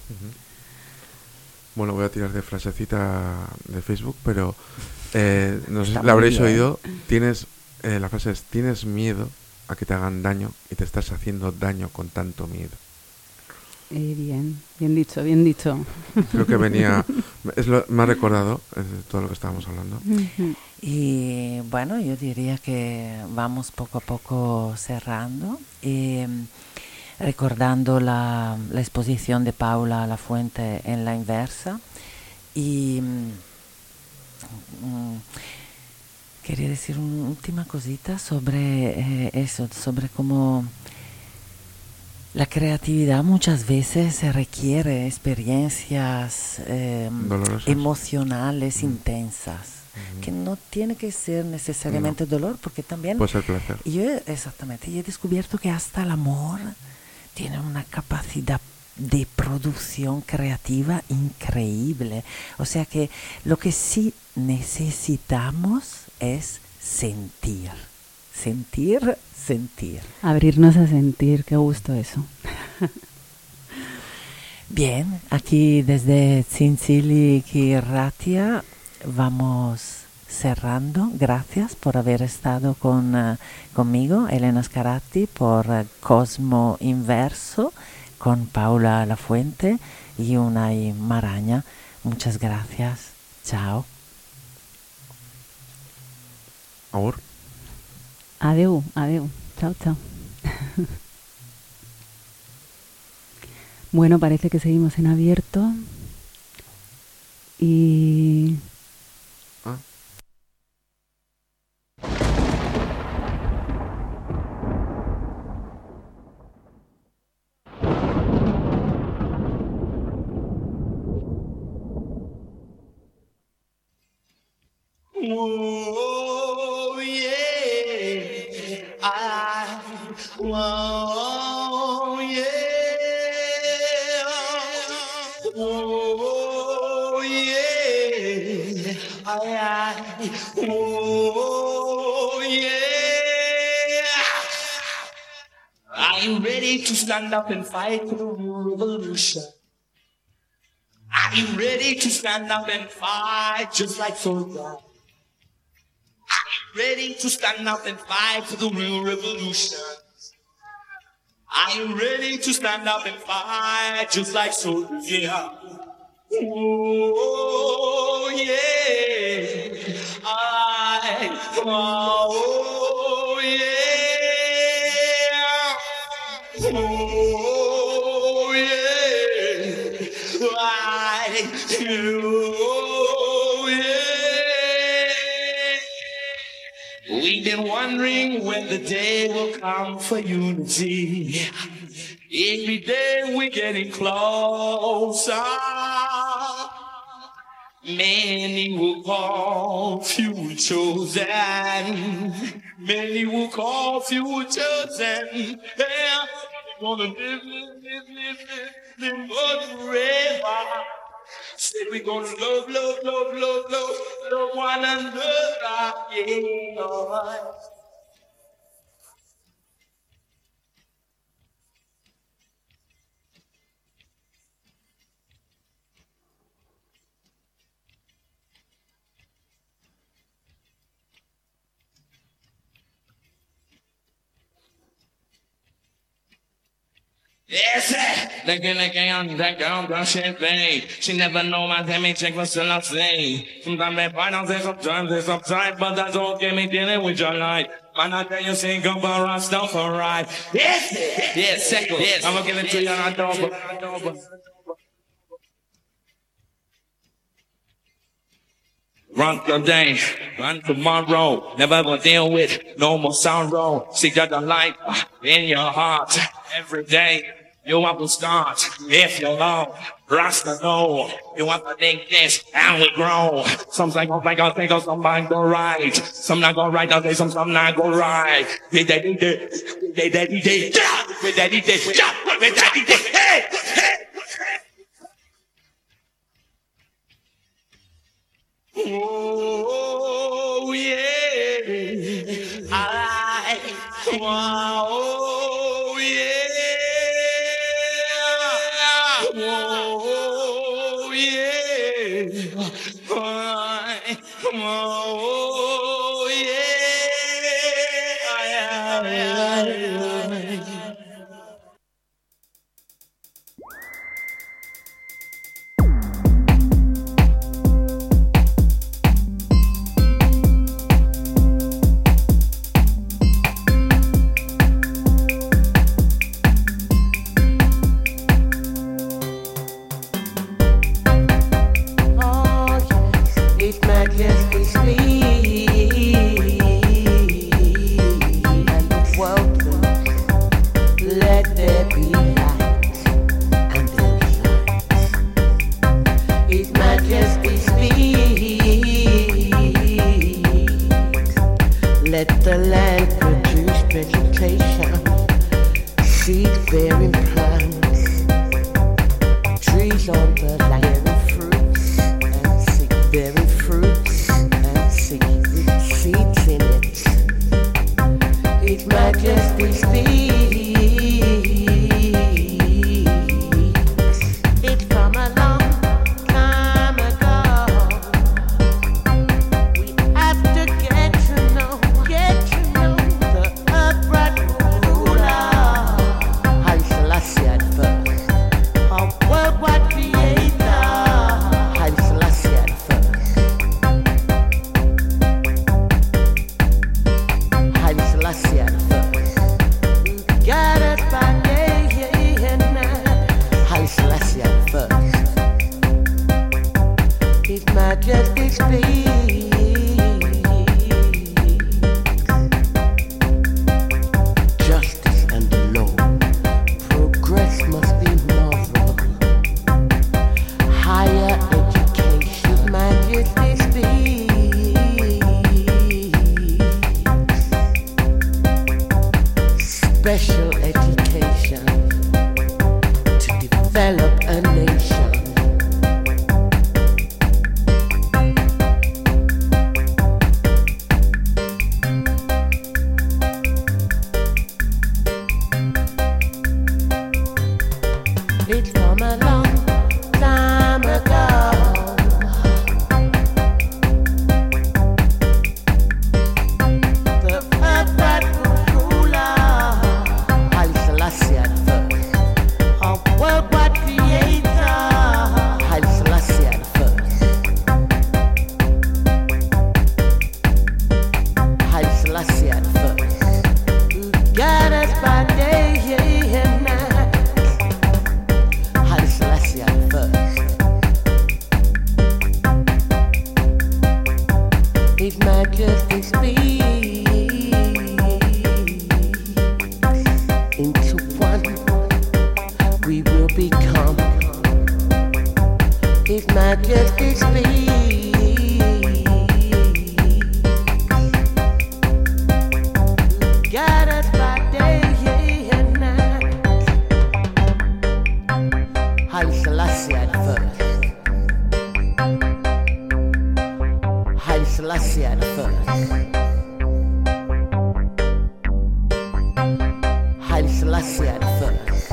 Bueno, voy a tirar de frasecita de Facebook, pero no sé si la habréis oído. La frase es: tienes miedo a que te hagan daño y te estás haciendo daño con tanto miedo. Bien dicho. Creo que me ha recordado todo lo que estábamos hablando. Y bueno, yo diría que vamos poco a poco cerrando, recordando la exposición de Paula Lafuente en La Inversa, y quería decir una última cosita sobre eso, sobre cómo la creatividad muchas veces requiere experiencias emocionales intensas. que no tiene que ser necesariamente dolor, porque también... Puede ser placer. Exactamente, y he descubierto que hasta el amor tiene una capacidad de producción creativa increíble. O sea que lo que sí necesitamos es sentir. Sentir. Abrirnos a sentir, qué gusto eso. Bien, aquí desde Tzitzili Ratia vamos cerrando. Gracias por haber estado conmigo, Elena Scarratti, por Cosmo Inverso, con Paula Lafuente y Unai Maraña. Muchas gracias. Chao. Ahora. Adeu. Chao. Bueno, parece que seguimos en abierto y... Oh, yeah. Oh, yeah. Oh, yeah. Oh, yeah. Are you ready to stand up and fight for the revolution? Are you ready to stand up and fight just like soldiers? Ready to stand up and fight for the real revolution? Are you ready to stand up and fight just like soldiers? Yeah. Oh, yeah. Oh, yeah. Oh, yeah. Oh, yeah. We've been wondering when the day will come for unity. Every day we're getting closer. Many will call, few will chosen. Many will call, few will chosen. Yeah, we're gonna live forever. Say we're gonna love one another. Yeah. Yes, the girl got champagne. She never know my damn check was still I say. Sometimes they find out sometimes it's upside, but that's all get me dealing with your life. Man, I tell you, sing up our stuff alright. Yes, second. Yes, I'm gonna give it to you, I don't. Run today, run tomorrow, never gonna deal with no more sorrow. See that the light in your heart every day. You want to start if you know, Rasta know. You want to think this and we grow. Some say go right, I'll think of some might go right. Some not go right, I'll say some not go right. With that with that hey! Oh, yeah. Oh, yeah. Oh, yeah. Oh, yeah. Majesty, and the world Let the land produce vegetation, seed-bearing plants, trees on the land bearing fruits and seed bearing fruits and seed with seeds in it. His Majesty speaks. It's from a long time ago. We have to get to know the upright ruler. Haile Selassie at first, our worldwide creator. Haile Selassie at first. Haile Selassie at first. Got us by day and night. Haile Selassie at first. His Majesty speaks. Justice and the law. Progress must be moral. Higher education. His Majesty speaks. Special education to develop a nation. It's from a long time ago. The upright ruler, Haile Selassie at first, our worldwide creator, Haile Selassie at first. Haile Selassie at first, who got us by day and night. Haile Selassie at first. His Majesty speaks into one we will become. His Majesty speaks. Got us by day and night. Haile Selassie at first. Haile Selassie at first. Haile Selassie at first.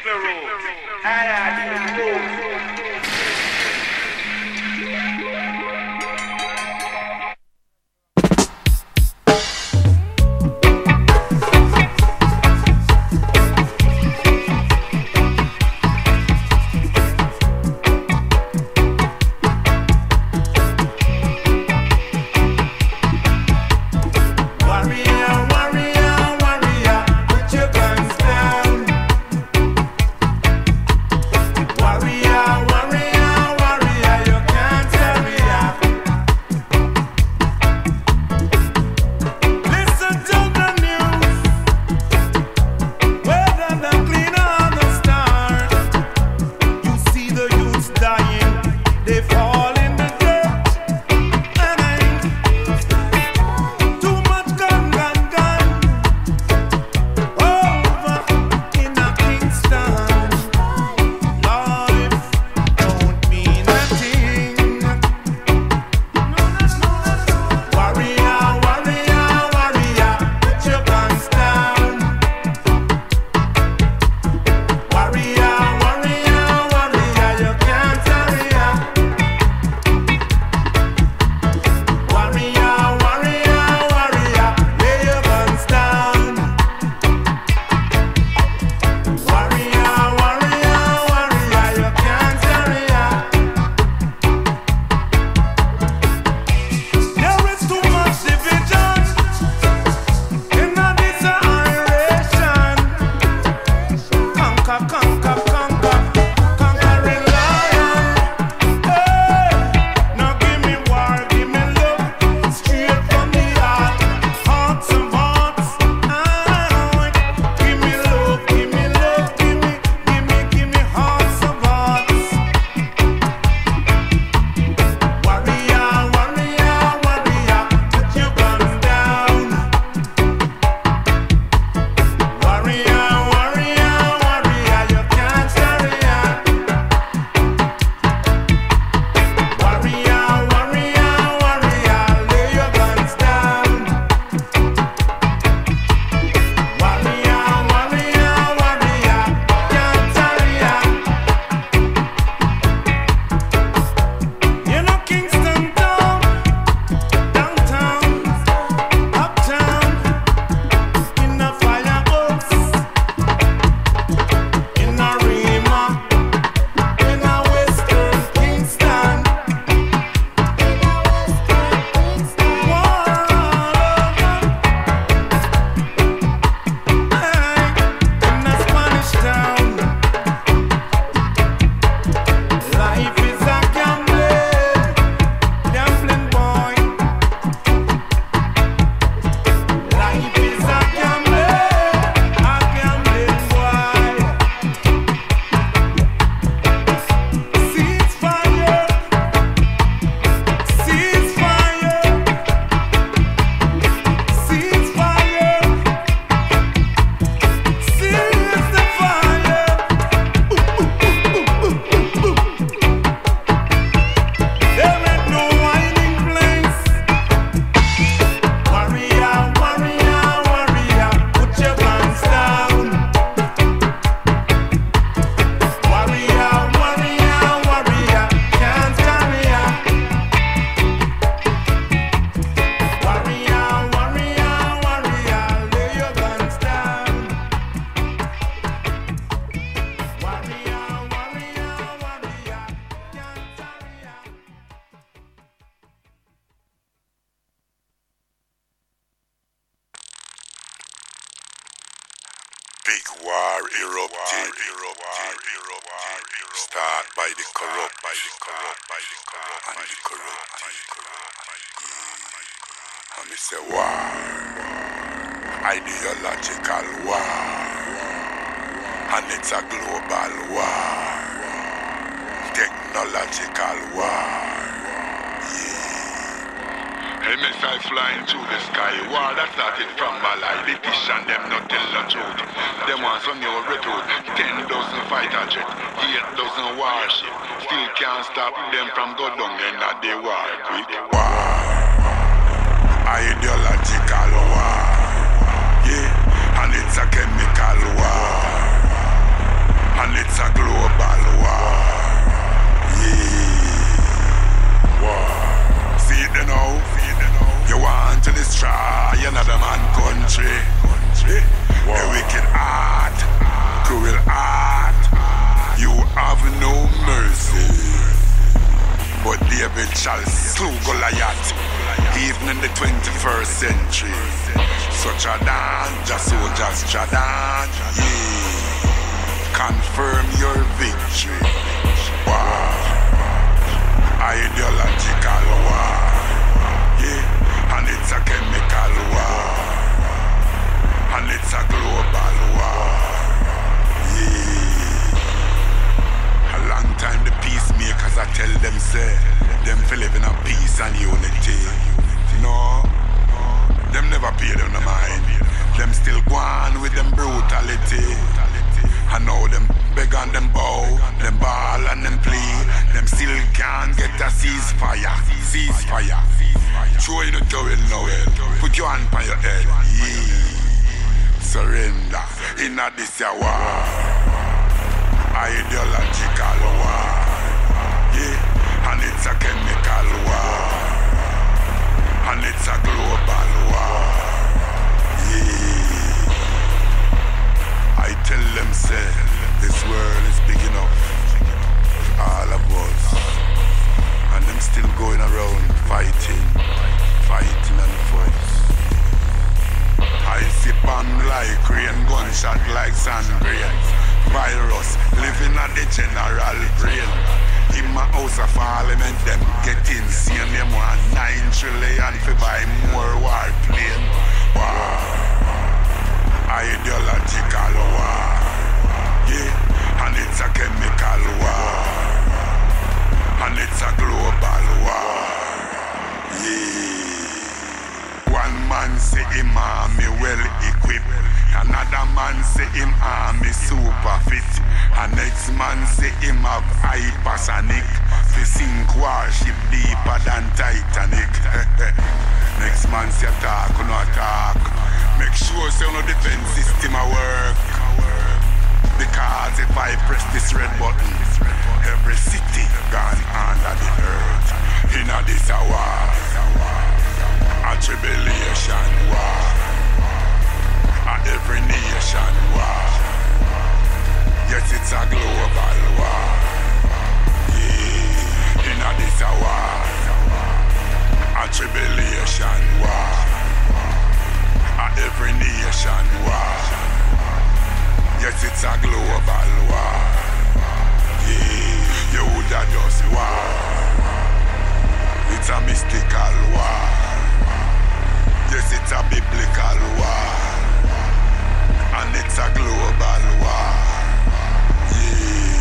Big war erupted. Start by the corrupt and the corrupted. And me say war, ideological war, and it's a global war, technological war. Missiles flying through the sky. War that started from Malay. The dish and them not tell the truth. Them want some new recruit. 10,000 fighter jet, 8,000 warship. Still can't stop them from go down in the war. Quick war, ideological war. Yeah, and it's a chemical war. wicked heart, cruel heart, you have no mercy. But David shall slew Goliath, even in the 21st century. Such a dance, just soldiers Jadan, yeah. Confirm your victory. Wow. Ideological war, yeah. And it's a chemical war, and it's a global war, yeah. A long time the peacemakers I tell them say, them for living in peace and unity. No, them never pay them no mind. Them still go on with them brutality. I know them beg and them bow, them ball and them plea. Them still can't get a ceasefire. Ceasefire. Show you not going nowhere. Put your hand on your head. Yeah. Surrender. In a this war. Ideological war. Yeah. And it's a chemical war. And it's a global war. Yeah. I tell them, say, this world is big enough for all of us. And them still going around fighting and fights. I see bomb like rain, gunshot like sand grain. Virus living at the general brain. In my house of parliament, them get insane. Them want 9 trillion to buy more warplane. Wow. Ideological war, yeah, and it's a chemical war, and it's a global war, yeah. One man say him army well equipped, another man say him army super fit, and next man say him have hypersonic, to sink warship deeper than Titanic. Next man say talk, no talk. Make sure say no defense system a work. Because if I press this red button, every city gone under the earth. In a this a war, a tribulation war, a every nation war. Yes, it's a global war. Yeah, in a this a war, a tribulation war. Every nation war. Yes, it's a global war. Yeah, you woulda just war. It's a mystical war. Yes, it's a biblical war. And it's a global war. Yeah.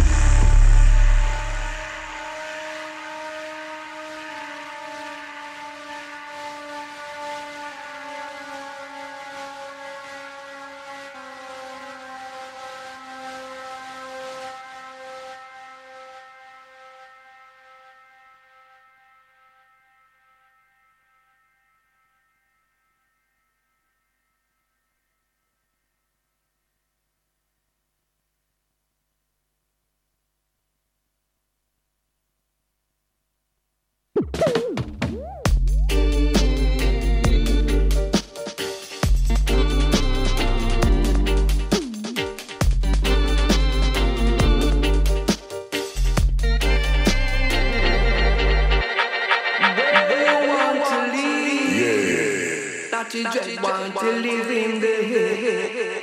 She just want to live in the head.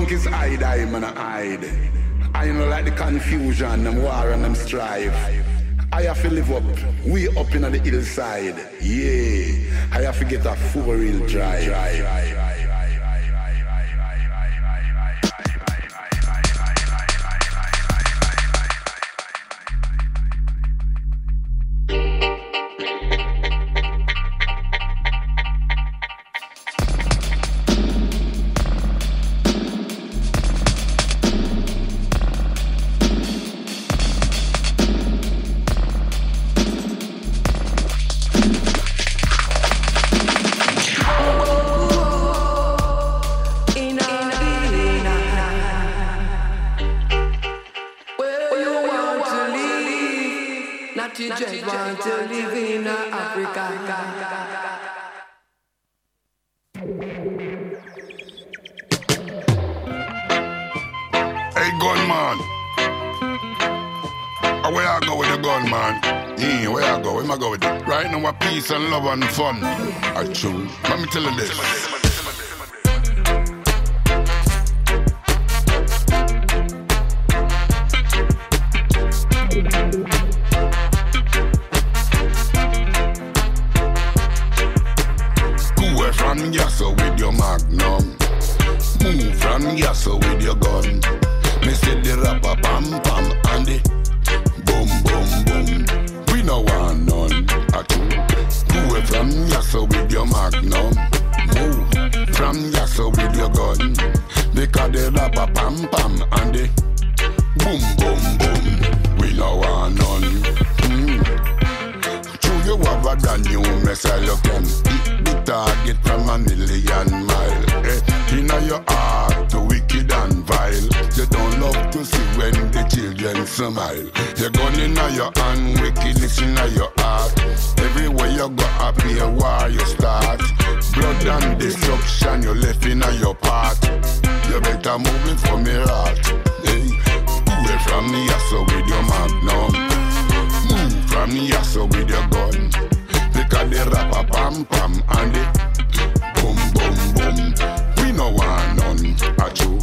think it's I man a hide. I know like the confusion, them war and them strife. I have to live up, way up in the hillside. Yeah, I have to get a 4-wheel drive. Peace and love and fun. I choose. Let me tell you this. Go from Yasso with your magnum. Move from Yasso with your gun. Me say the rapper pam pam and the boom boom boom. We no want none. I choose. Go from Yasso with your magnum. Move from Yasso with your gun. Because the rapper pam pam and the boom boom boom. We no want none. True you have a brand new missile you can hit the target from 1,000,000 miles. Inna your heart, the wicked and vile. You don't love to see when the children smile. Your gun inna your hand, wickedness inna your heart. Everywhere you go, happy a war you start. Blood and destruction you left inna your path. You better move it from your heart. Hey, away from me, Yasso with your magnum. Move from me, Yasso with your gun. Because the rapper pam pam and the boom boom boom. We no want none, a true.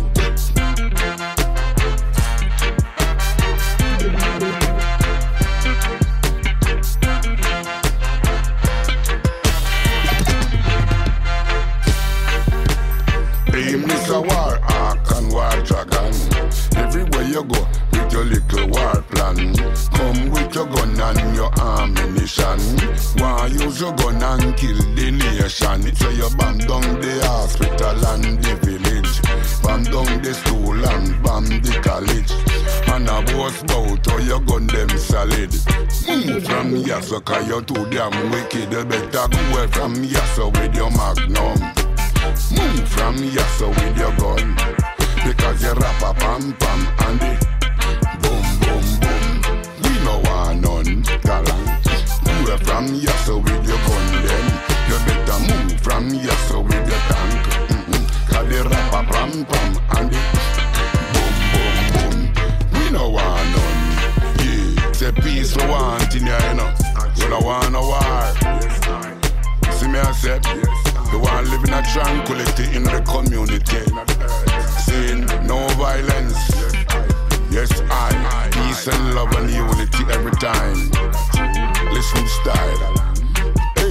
Hey, Mr. War Ark and War Dragon. Everywhere you go with your little war plan. Come with your gun and your ammunition. Why use your gun and kill the nation? So you bomb down the hospital and the village. Bomb down the school and bomb the college. And a boss bout or your gun them solid. Move from Yasso cause you're too damn wicked. You better go away from Yasso with your magnum. Move from Yasso with your gun. Because you rapper pam pam and the boom boom boom. We no want none, galang. Move from Yasso with your gun then. You better move from Yasso with your tank. Cause the rapper pam pam and the boom boom boom. We no want none. Yeah, say peace we want in here, you know. We no want no war. See me I said, the one living a tranquility in the community. Saying no violence. Yes, I. Peace and love and unity every time. Listen style. Hey.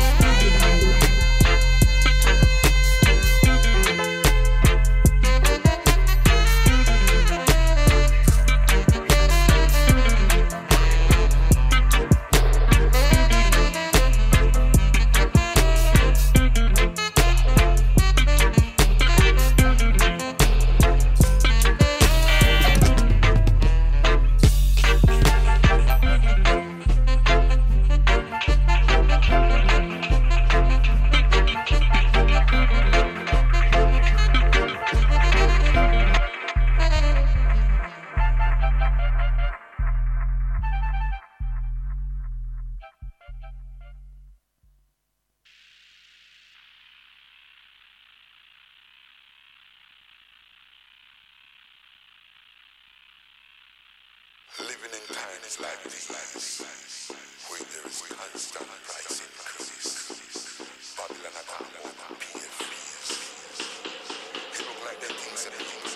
Living in times like these, where there is constant price increase, Babylon at home, pay fees. It look like the things that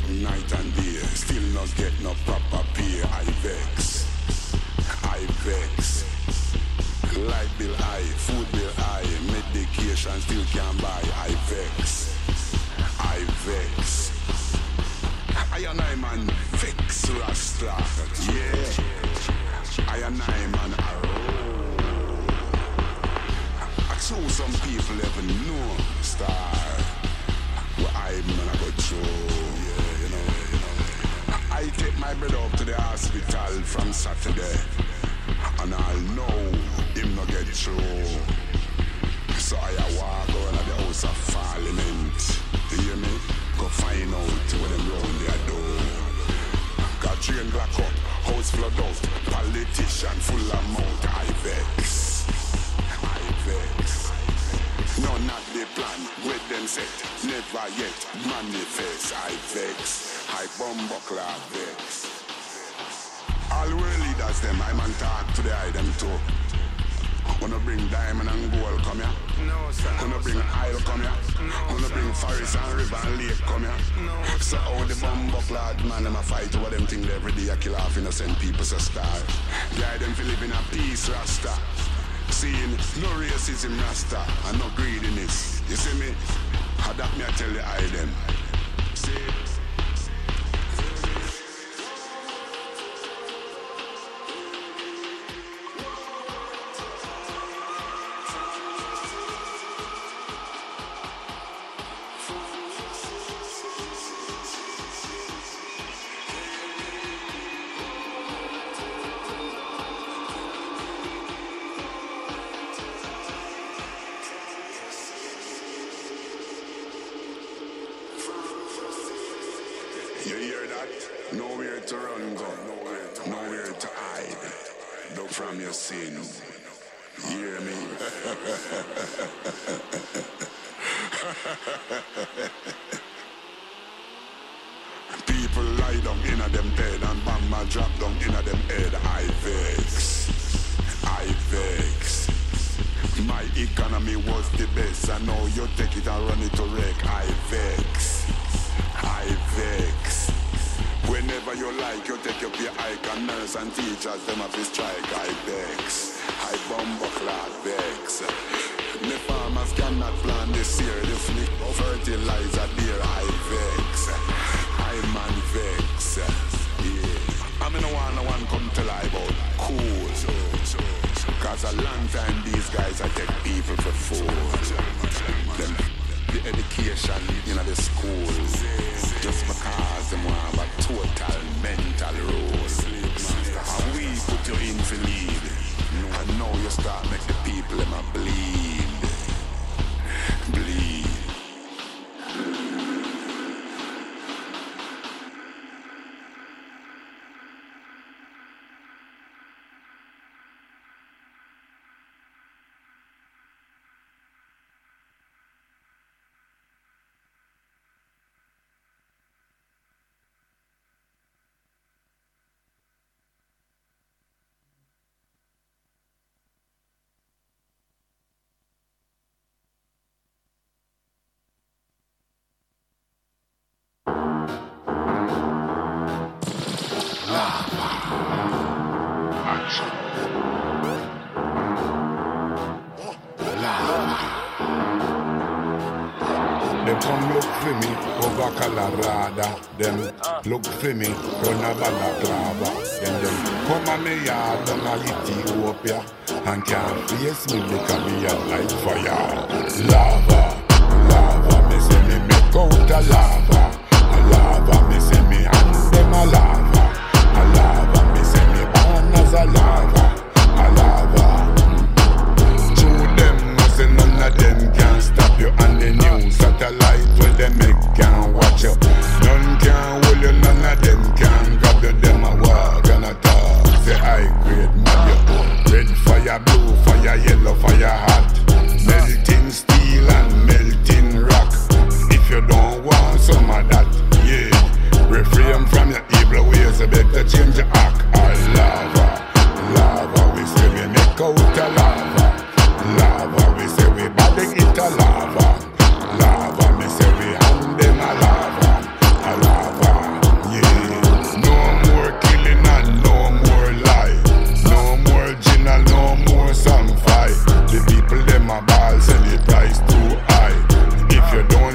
night and day. Still not get no proper pay. I vex. Light bill high, food bill high, medication still can't buy. I vex. I and I man vex Rasta. Yeah. I and I man I show some people ever know star. What I man I go through. Yeah, you know. I take my brother up to the hospital from Saturday. And I'll know him not get through. So I walk around at the House of Parliament. You hear me? Go find out what them round there do. Got drain black up, house flood out, politician full of mouth. I vex. No, not the plan, with them set, never yet manifest. I vex, I bumbuckle, I vex. All world leaders them, I man talk to the eye them too. Wanna bring diamond and gold come here? No, sir. Wanna bring oil come here? No, wanna bring forest and river and lake come here? No. So how the bumbuckle man them a fight over them thing every day I kill off innocent people so starve. Guide them for live in a peace, Rasta. Seeing no racism, Rasta, and no greediness. You see me? How that me I tell the eye them. See? You hear that? Nowhere to run, go. Nowhere to hide. Though from your sin. You hear me? People lie down in a them bed and bomb drop down in a them head. I vex. My economy was the best. I know you take it and run it to wreck. I vex. Whenever you like, you take up your icon, nurse and teachers, them have to strike. I vex. I bumbuckle, I vex. The farmers cannot plant this year. The flick fertilizer dear. I vex. I man vex. Yeah. I mean, no one come tell I about cool. Cause a long time these guys I take people for food. Them the education in the schools just because them have a total mental role. And we put you in for lead. And now you start make the people them a bleed. Come look for me over Colorado. Them look for me run a balaclava. Then them come a me yard down a Ethiopia and can't face me because me a light fire. Lava, me say me make out a lava, me say me hand them a lava, me say me born as a lava. Through them, no say none of them can stop you on the news satellite where they make can watch you. None can hold you, none of them can grab you. Them a walk and a talk, say high grade mad you. Red fire, blue fire, yellow fire hot. Melting steel and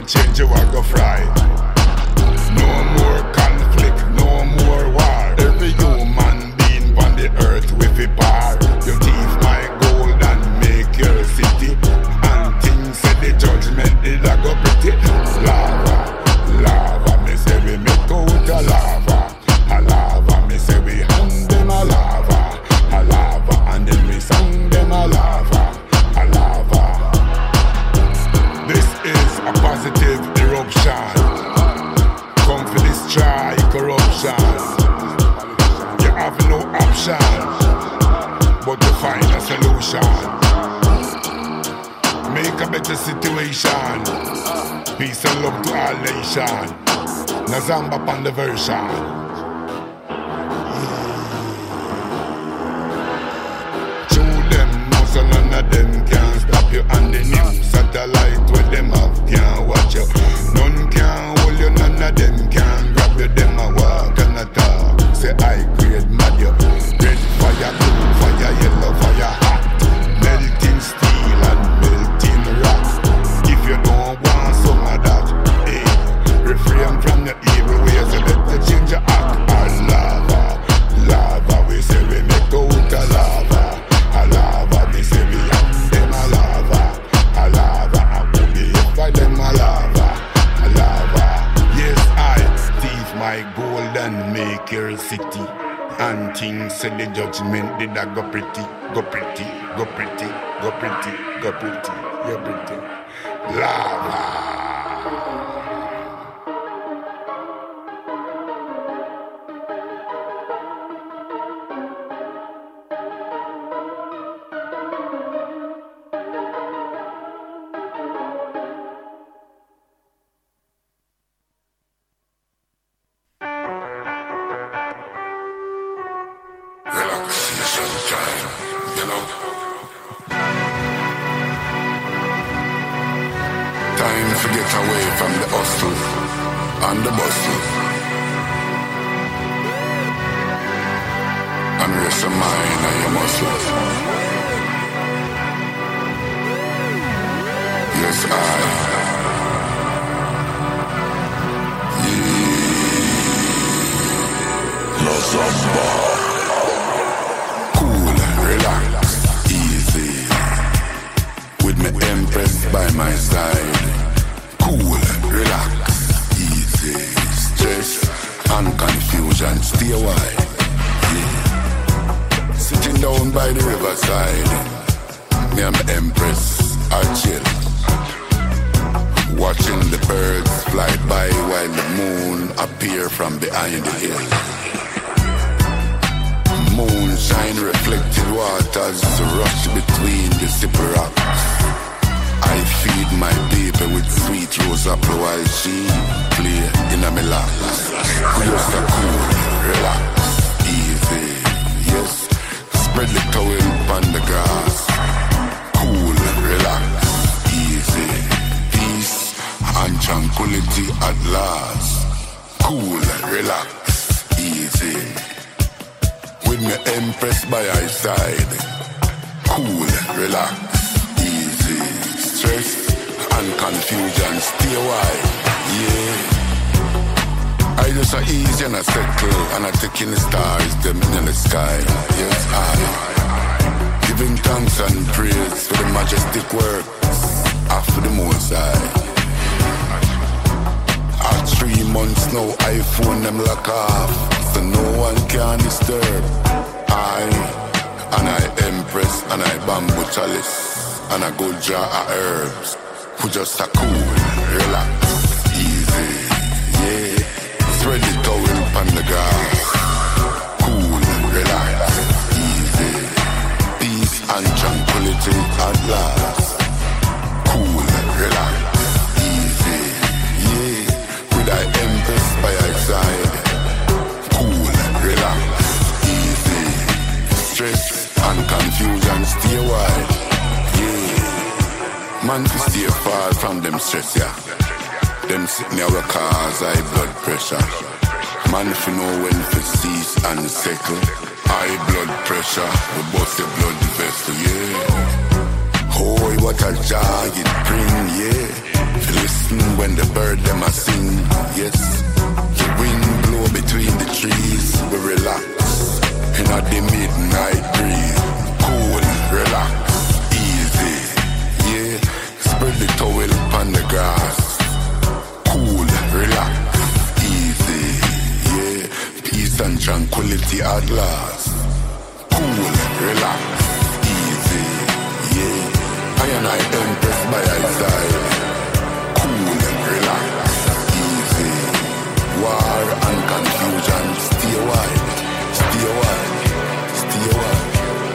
change you are go fry. No more conflict, no more war. Every human being on the earth with a par. You thief my gold and make your city. And things said the judgment did I go pretty. Lava, lava, me say we make out a lava. A lava, me say we hand them a lava. A lava, and then we sang them a lava. A lava. This is a positive eruption. Come for destroy corruption. You have no option but to find a solution. Make a better situation. Peace and love to all nation. Nazamba upon the version. So none of them can stop you. And the new satellite where them have can't watch you. None can hold you, none of them can grab you. Them a walk and a talk. Say I create mad you. Red fire, blue fire, yellow fire, hot. Melting steel and melting rock. If you don't want some of that, hey, refrain from your evil ways. So let the change your act. And lava, lava, we say we make out a lava. A lava, me say we am them a lava. A lava, I will be if I them a lava. A lava, yes I thief my gold and make your city. And things say the judgment did I go pretty, go pretty, go pretty, go pretty, go pretty, go pretty. Lava. Time to get away from the hustle and the bustle and rest your mind and your muscles. Yes, cool, relax, easy. With me Empress by my side. Cool, relax, easy. Stress and confusion, stay wide. Yeah. Sitting down by the riverside. Me and my Empress are chill. Watching the birds fly by while the moon appear from behind the hill. Moonshine reflected waters rush between the zipper rocks. I feed my baby with sweet rose apple while she play in a me lap. Just a cool, relax, easy, yes. Spread the towel on the grass. Cool, relax, easy. Peace and tranquility at last. Cool, relax, easy. With me Empress by our side. Cool, relax, easy. Stress and confusion, stay wide, yeah. I just a easy and a settle, and I take in the stars, them in the sky. Yes, I giving thanks and praise for the majestic works after the Most High. At 3 months now, iPhone them lock off, so no one can disturb. I Empress, and I bamboo chalice, and I go jar of herbs. Who just a cool, relax, easy, yeah. Spread the towel on the grass. Cool, relax, easy. Peace and tranquility at last. Cool, relax, easy, yeah. With I Empress by our side. Cool, relax, easy. Stress and confusion stay wide, yeah. Man to stay far from them stress, yeah. Them sitting there with cause high blood pressure. Man if you know when to cease and settle. High blood pressure, we bust the blood vessel, yeah. Oh, what a joy it bring, yeah. Listen when the bird them a sing, yes. The wind blow between the trees. We relax in the midnight breeze. Cool, relax, easy, yeah. Spread the towel upon the grass. Cool, relax, easy, yeah. Peace and tranquility at last. Cool, relax, easy, yeah. I and I impressed by his side. Cool, relax, easy. War and confusion, stay wide, stay wide, stay wide.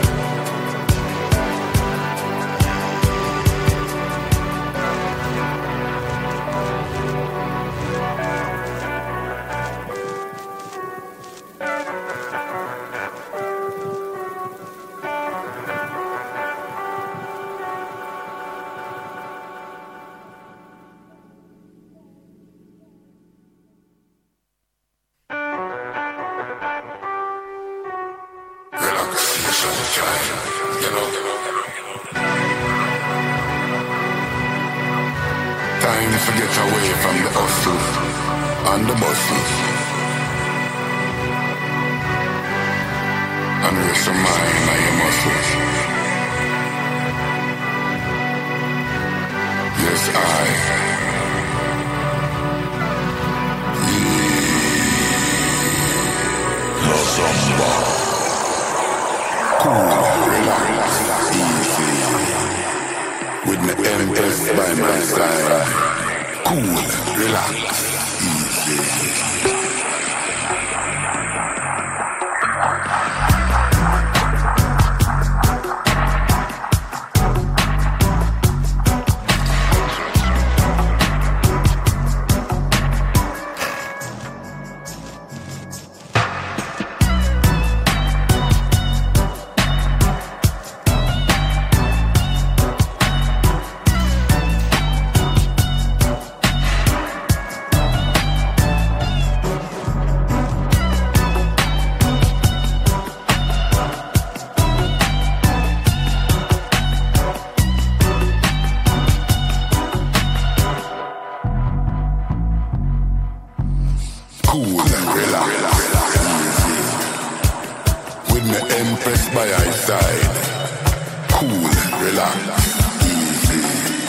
Time to get away from the hustle and the bustle and rest your mind and your muscles. Yes, cool, relax, easy. With my Empress by my side. Cool, relax, easy. Cool, relax, easy. With my Empress by my side. Cool, relax, easy.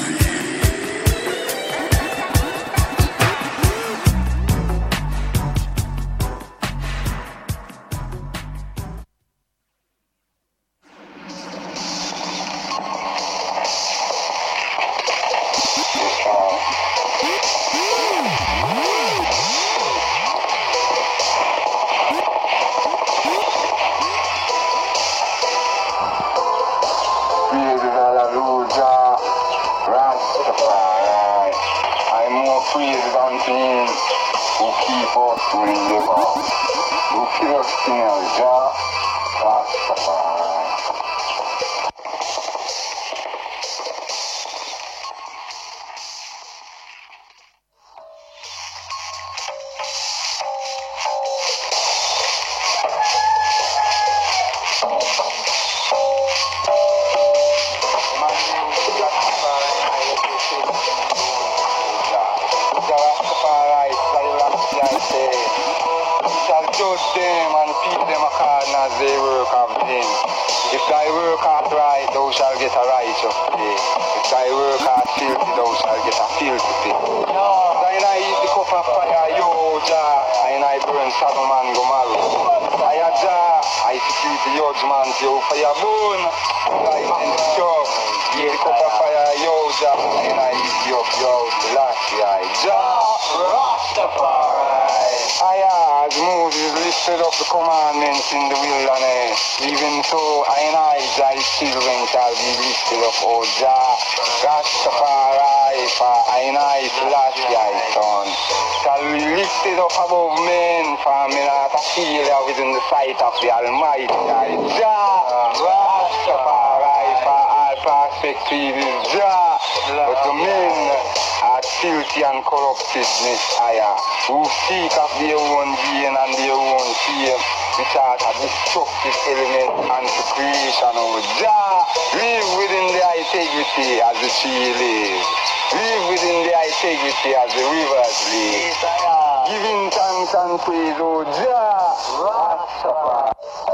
Who seek of their own gain and their own fame, which are a destructive element and to creation of Jah, live within their integrity as the tree lives. Live within the integrity as the rivers lead. Giving thanks and praise, oh Jah Rastafari.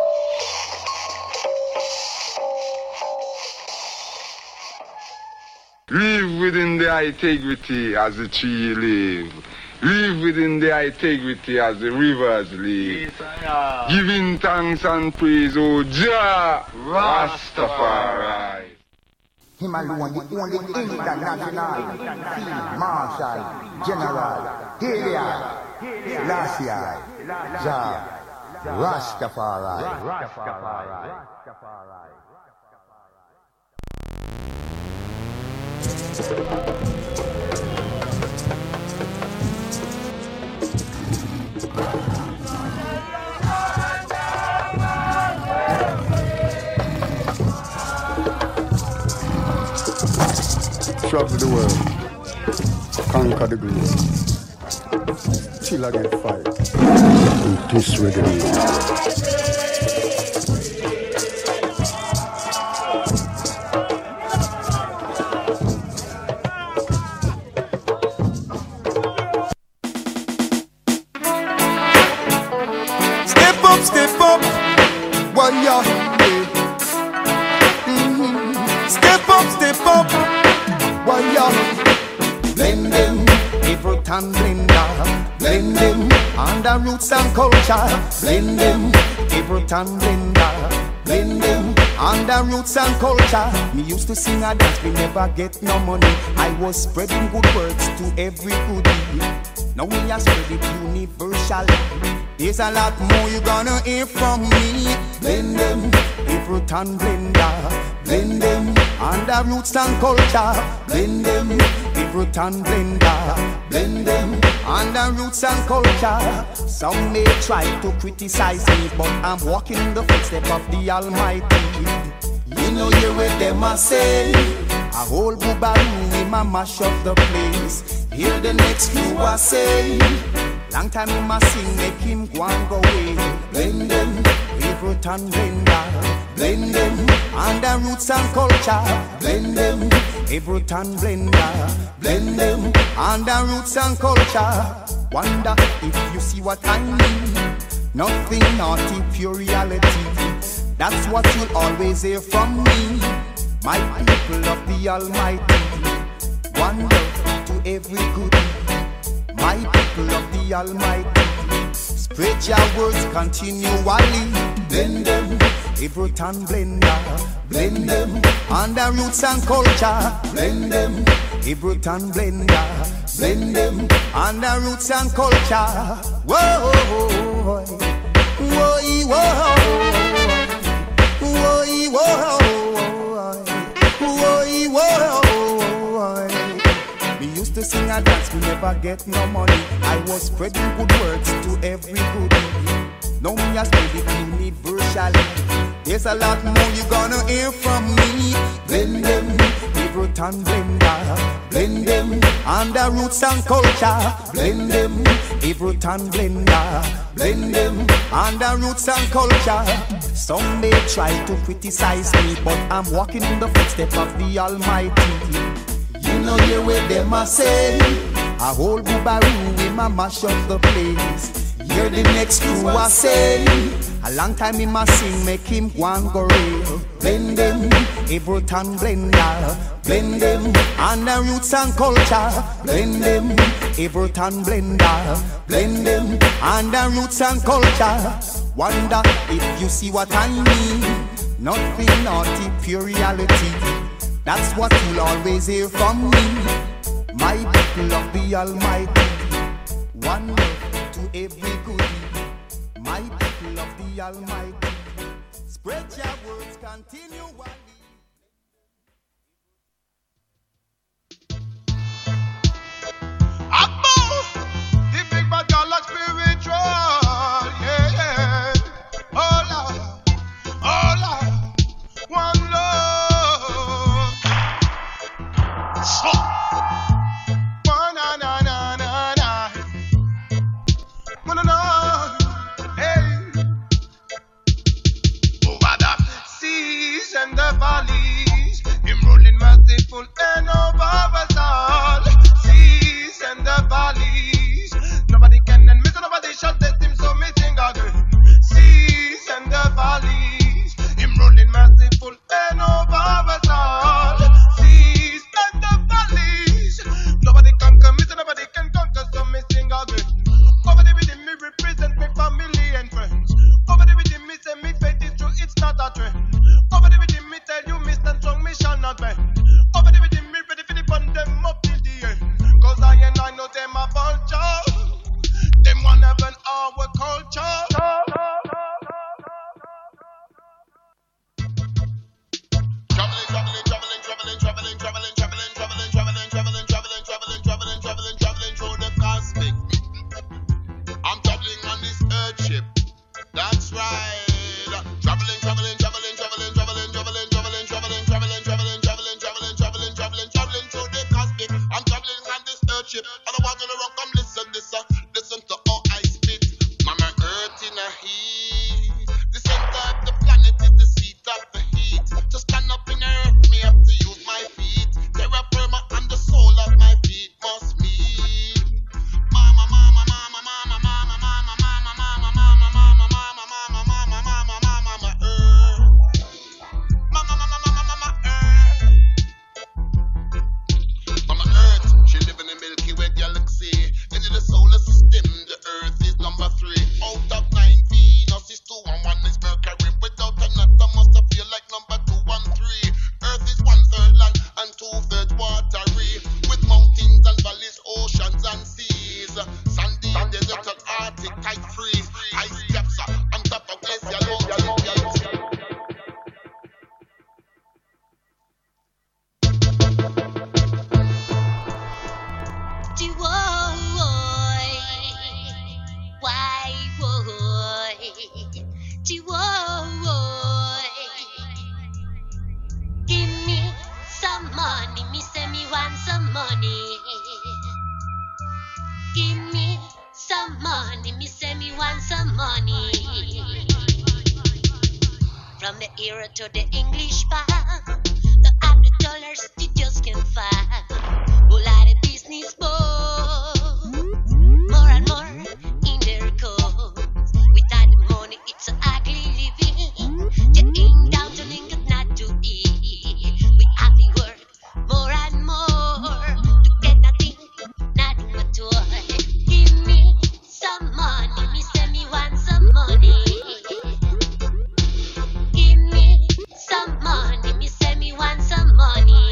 Live within the integrity as the tree live. Live within the integrity as the rivers live. Giving thanks and praise, oh Jah Rastafari. Him alone, the only international field marshal, general, Gilead, Selassie, Jah Rastafari. Travel the world, conquer the globe, till I get fight. And this reggae. Step up, warrior. Step up, warrior. Blend them, Everett and Blender. Blend them, under roots and culture. Blend them, Everett and Blender. Blend them, under roots and culture. Me used to sing a dance, we never get no money. I was spreading good words to every goodie. Now we are spread it universally. There's a lot more you gonna hear from me. Blend them, Everett and Blender. Blend them, under roots and culture. Blend them, Everett and Blender. Blend them, under roots and culture. Some may try to criticize me, but I'm walking in the footsteps of the Almighty. You know you what them a say. A whole boobaroo in my mash up the place. Hear the next few I say. Long time he must sing, make him go and go away. Blend them, Everett and Blender. Blend them, under roots and culture. Blend them, Everett and Blender. Blend them, under roots and culture. Wonder if you see what I mean. Nothing naughty, pure reality. That's what you'll always hear from me. My people of the Almighty. Wonder to every goodie. My people of the Almighty, spread your words continually. Blend them, Everett and Blender. Blend them, under roots and culture. Blend them, Everett and Blender. Blend them, under roots and culture. Whoa, whoa, whoa, whoa. To sing and dance, we never get no money. I was spreading good words to every goodie. Now me has made it universally. There's a lot more you gonna hear from me. Blend them, Everett and Blender. Blend them, under roots and culture. Blend them, Everett and Blender. Blend them, under roots and culture. Some may try to criticize me, but I'm walking in the footsteps of the Almighty. You know you where them a say. A whole boobaroo in my mash up the place. Hear the next crew I say. A long time he must sing, make him go and go real. Blend them, Everett and Blender. Blend them, under roots and culture. Blend them, Everett and Blender. Blend them, under roots and culture. Wonder if you see what I mean. Nothing naughty, pure reality. That's what you'll always hear from me. My people of the Almighty. One love to every goodie. My people of the Almighty. Spread your words continually. The big bad girl like spiritual, yeah, yeah. Oh Lord, one love. So, na na na na na. No, hey. Over the seas and the Sandy in the little Arctic, tight freeze, ice caps on top of glacier low. Give me some money, me say me want some money. Give me some money, me say me want some money. From the era to the English bar, the add the dollars you just can't find. Whole lot of business boys, more and more in their codes. Without the money, it's an ugly living. Getting down to link not to eat. We have to work more and more to get nothing, not do a toy. Give me some money, me say me want some money. Give me some money, me say me want some money.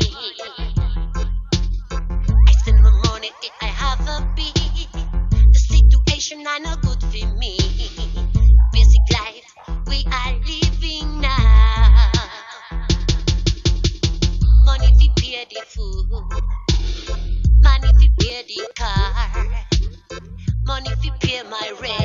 I spend my money if I have a beat. The situation are not good for me. Basic life we are living now. Money fi pay the food, money fi pay the car, money fi pay my rent.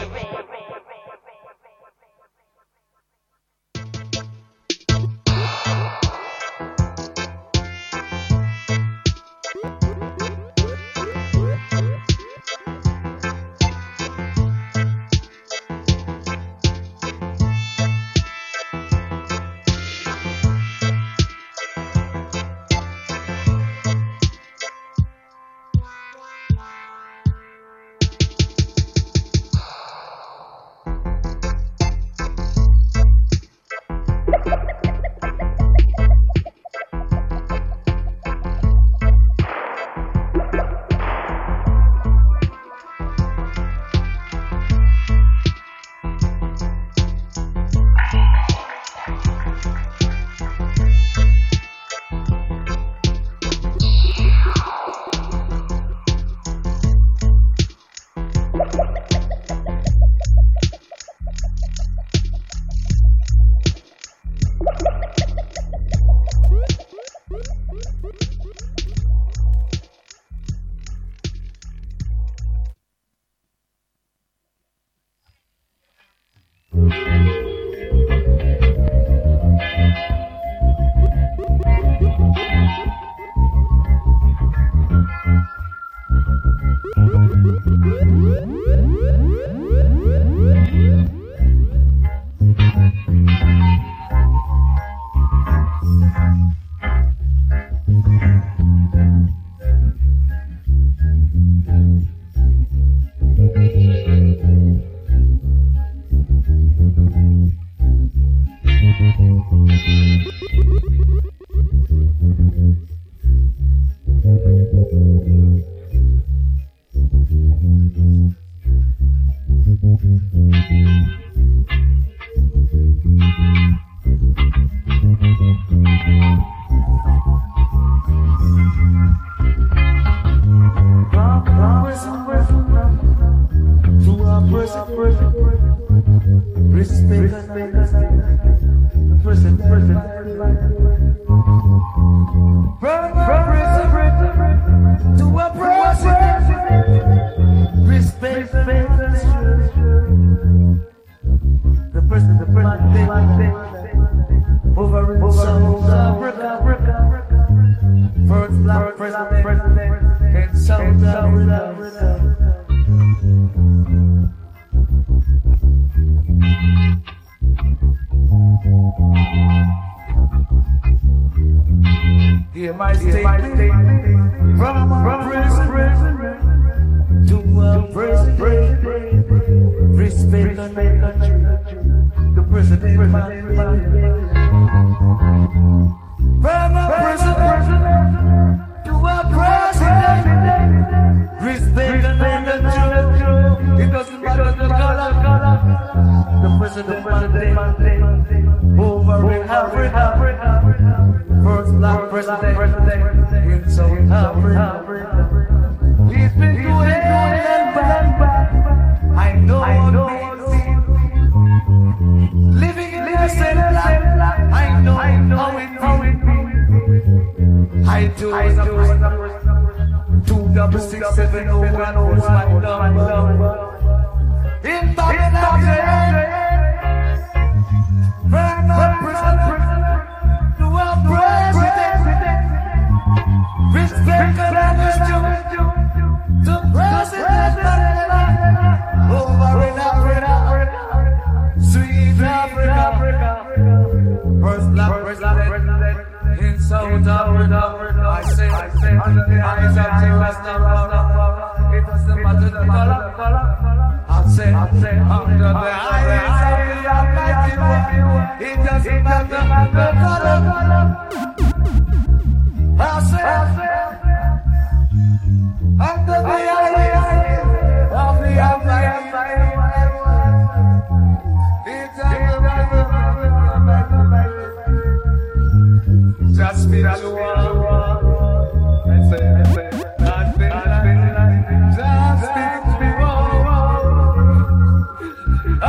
Hear my statement from a prison to a president. Respect on my country, the president. From a prison to a president. Respect on my country. It doesn't matter the color. The president over in Africa. First black president in South Africa. He's been doing it. 26670 in Babylon, burn up prisoner to our president. Respect and understood to President over in Africa, sweet Africa. First black president in South Africa. I say, under the eyes of the Rastafari, it doesn't matter the color. I say, under the eyes of the Almighty One, it doesn't matter the color. I say, under the eyes of the Almighty One, it doesn't matter. Just be the one. I say, just be the one.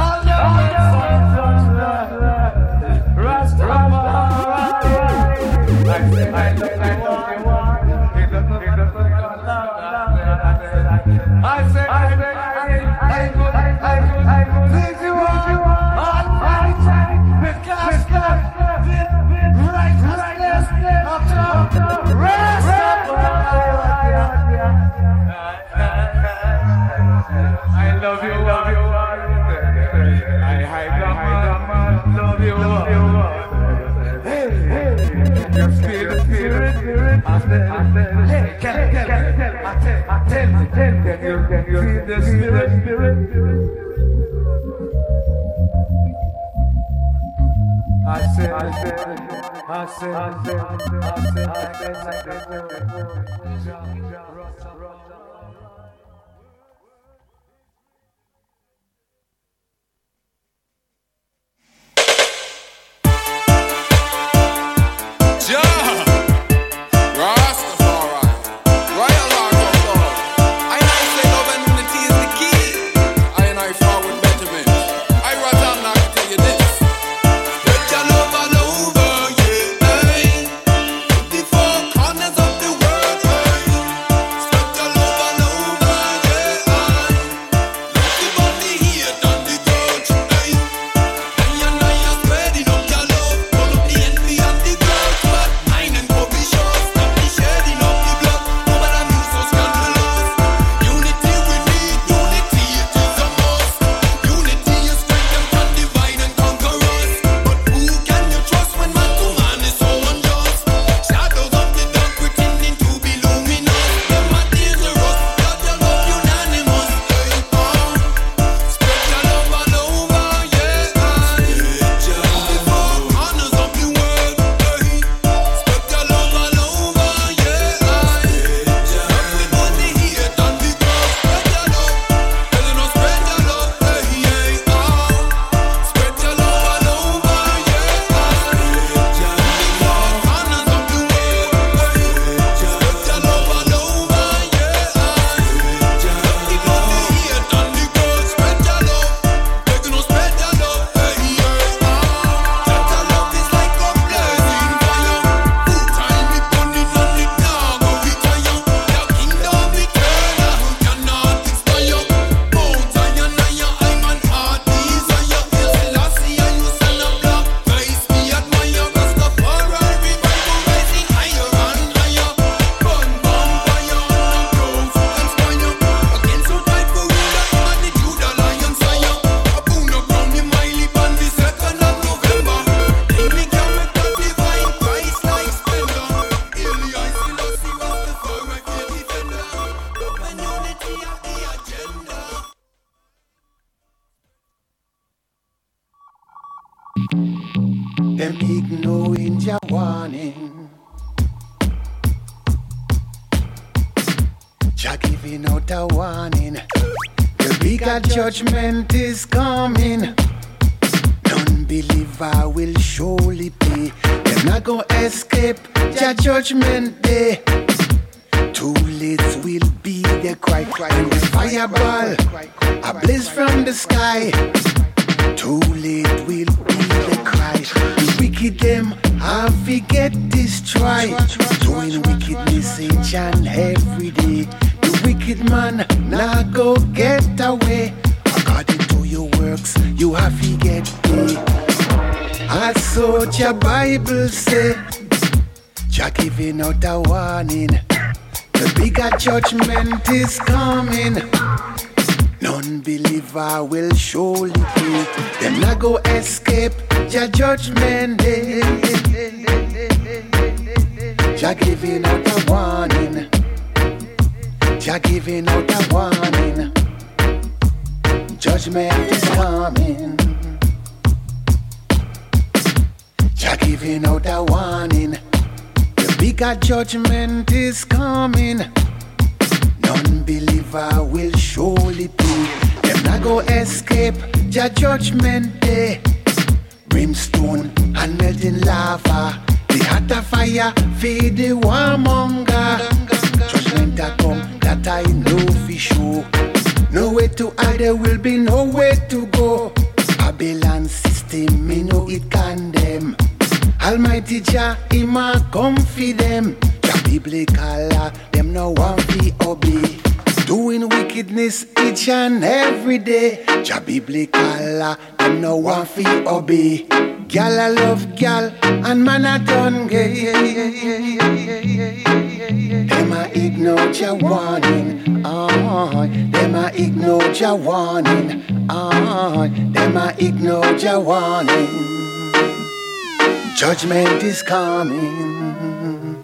Them ignoring your warning. Jah giving out a warning. The bigger judgment is coming. Non-believer will surely pay. They're not gonna escape Jah judgment day. Too late will be the cry. And the fireball a blaze from the sky. Too late will be the cry. right. The wicked them, I forget destroy. Doing wickedness each and every day. The wicked man, now go get away. According to your works, you have to get paid. I saw your Bible say, Jah giving out a warning. The bigger judgment is coming. Non-believer will surely pay. Them not go escape your judgment day. Jah giving out a warning. Jah giving out a warning. Judgment is coming. Jah giving out a warning. The bigger judgment is coming. Non-believer will surely pay. Them not go escape your judgment day. Brimstone and melting lava. The hotter fire feed the warmonger. Judgment a come that I know for sure. Nowhere to hide, there will be nowhere to go. Babylon system, me know it condemn. Almighty Jah, him a come for them. Jah biblical law, them no want fi obey. Doing wickedness each and every day. Jah biblical law, them no want fi obey. Gyal a love gyal, and man a done gay. Them a ignore Jah warning. Them a ignore Jah warning. Them a ignore Jah warning. Judgment is coming.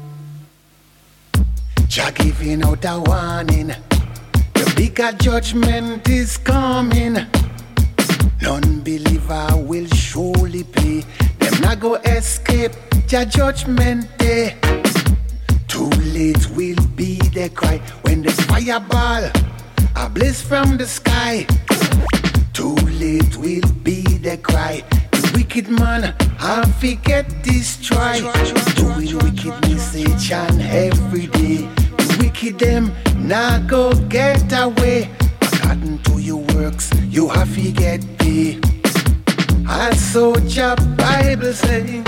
Jah giving out a warning. The bigger judgment is coming. Non-believer will surely pay. Them not go escape your judgment day. Too late will be the cry when the fireball a blaze from the sky. Too late will be the cry. The wicked man, I forget destroy. Doing wickedness each and every day. The wicked them, now go get away. According to your works, you have to get paid. I saw your Bible say,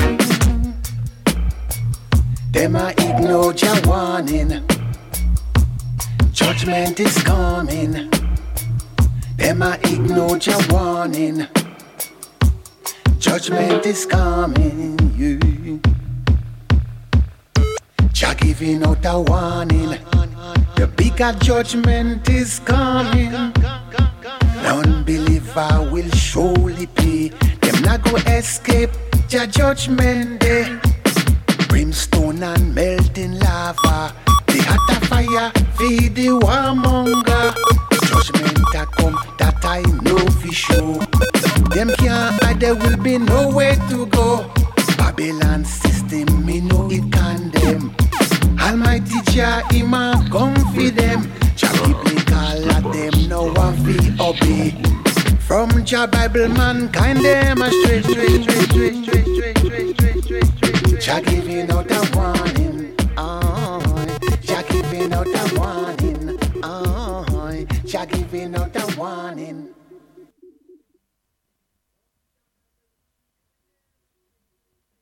them I ignore your warning. Judgment is coming. Them I ignore your warning. Judgment is coming. Yeah. Jah giving out a warning. The bigger judgment is coming. Non-believer will surely pay. Them not go escape your judgment day. Brimstone and melting lava. The hotter fire feed the warmonger. Judgment a come that I know for sure. Them can't hide, there will be nowhere to go. Babylon system, me know it condemn. Almighty Jah, him a come for them. Jah biblical at them, no one fi obey. From Jah Bible, mankind them astray. Jah giving out a warning. Jah giving out a warning. Jah giving out a warning.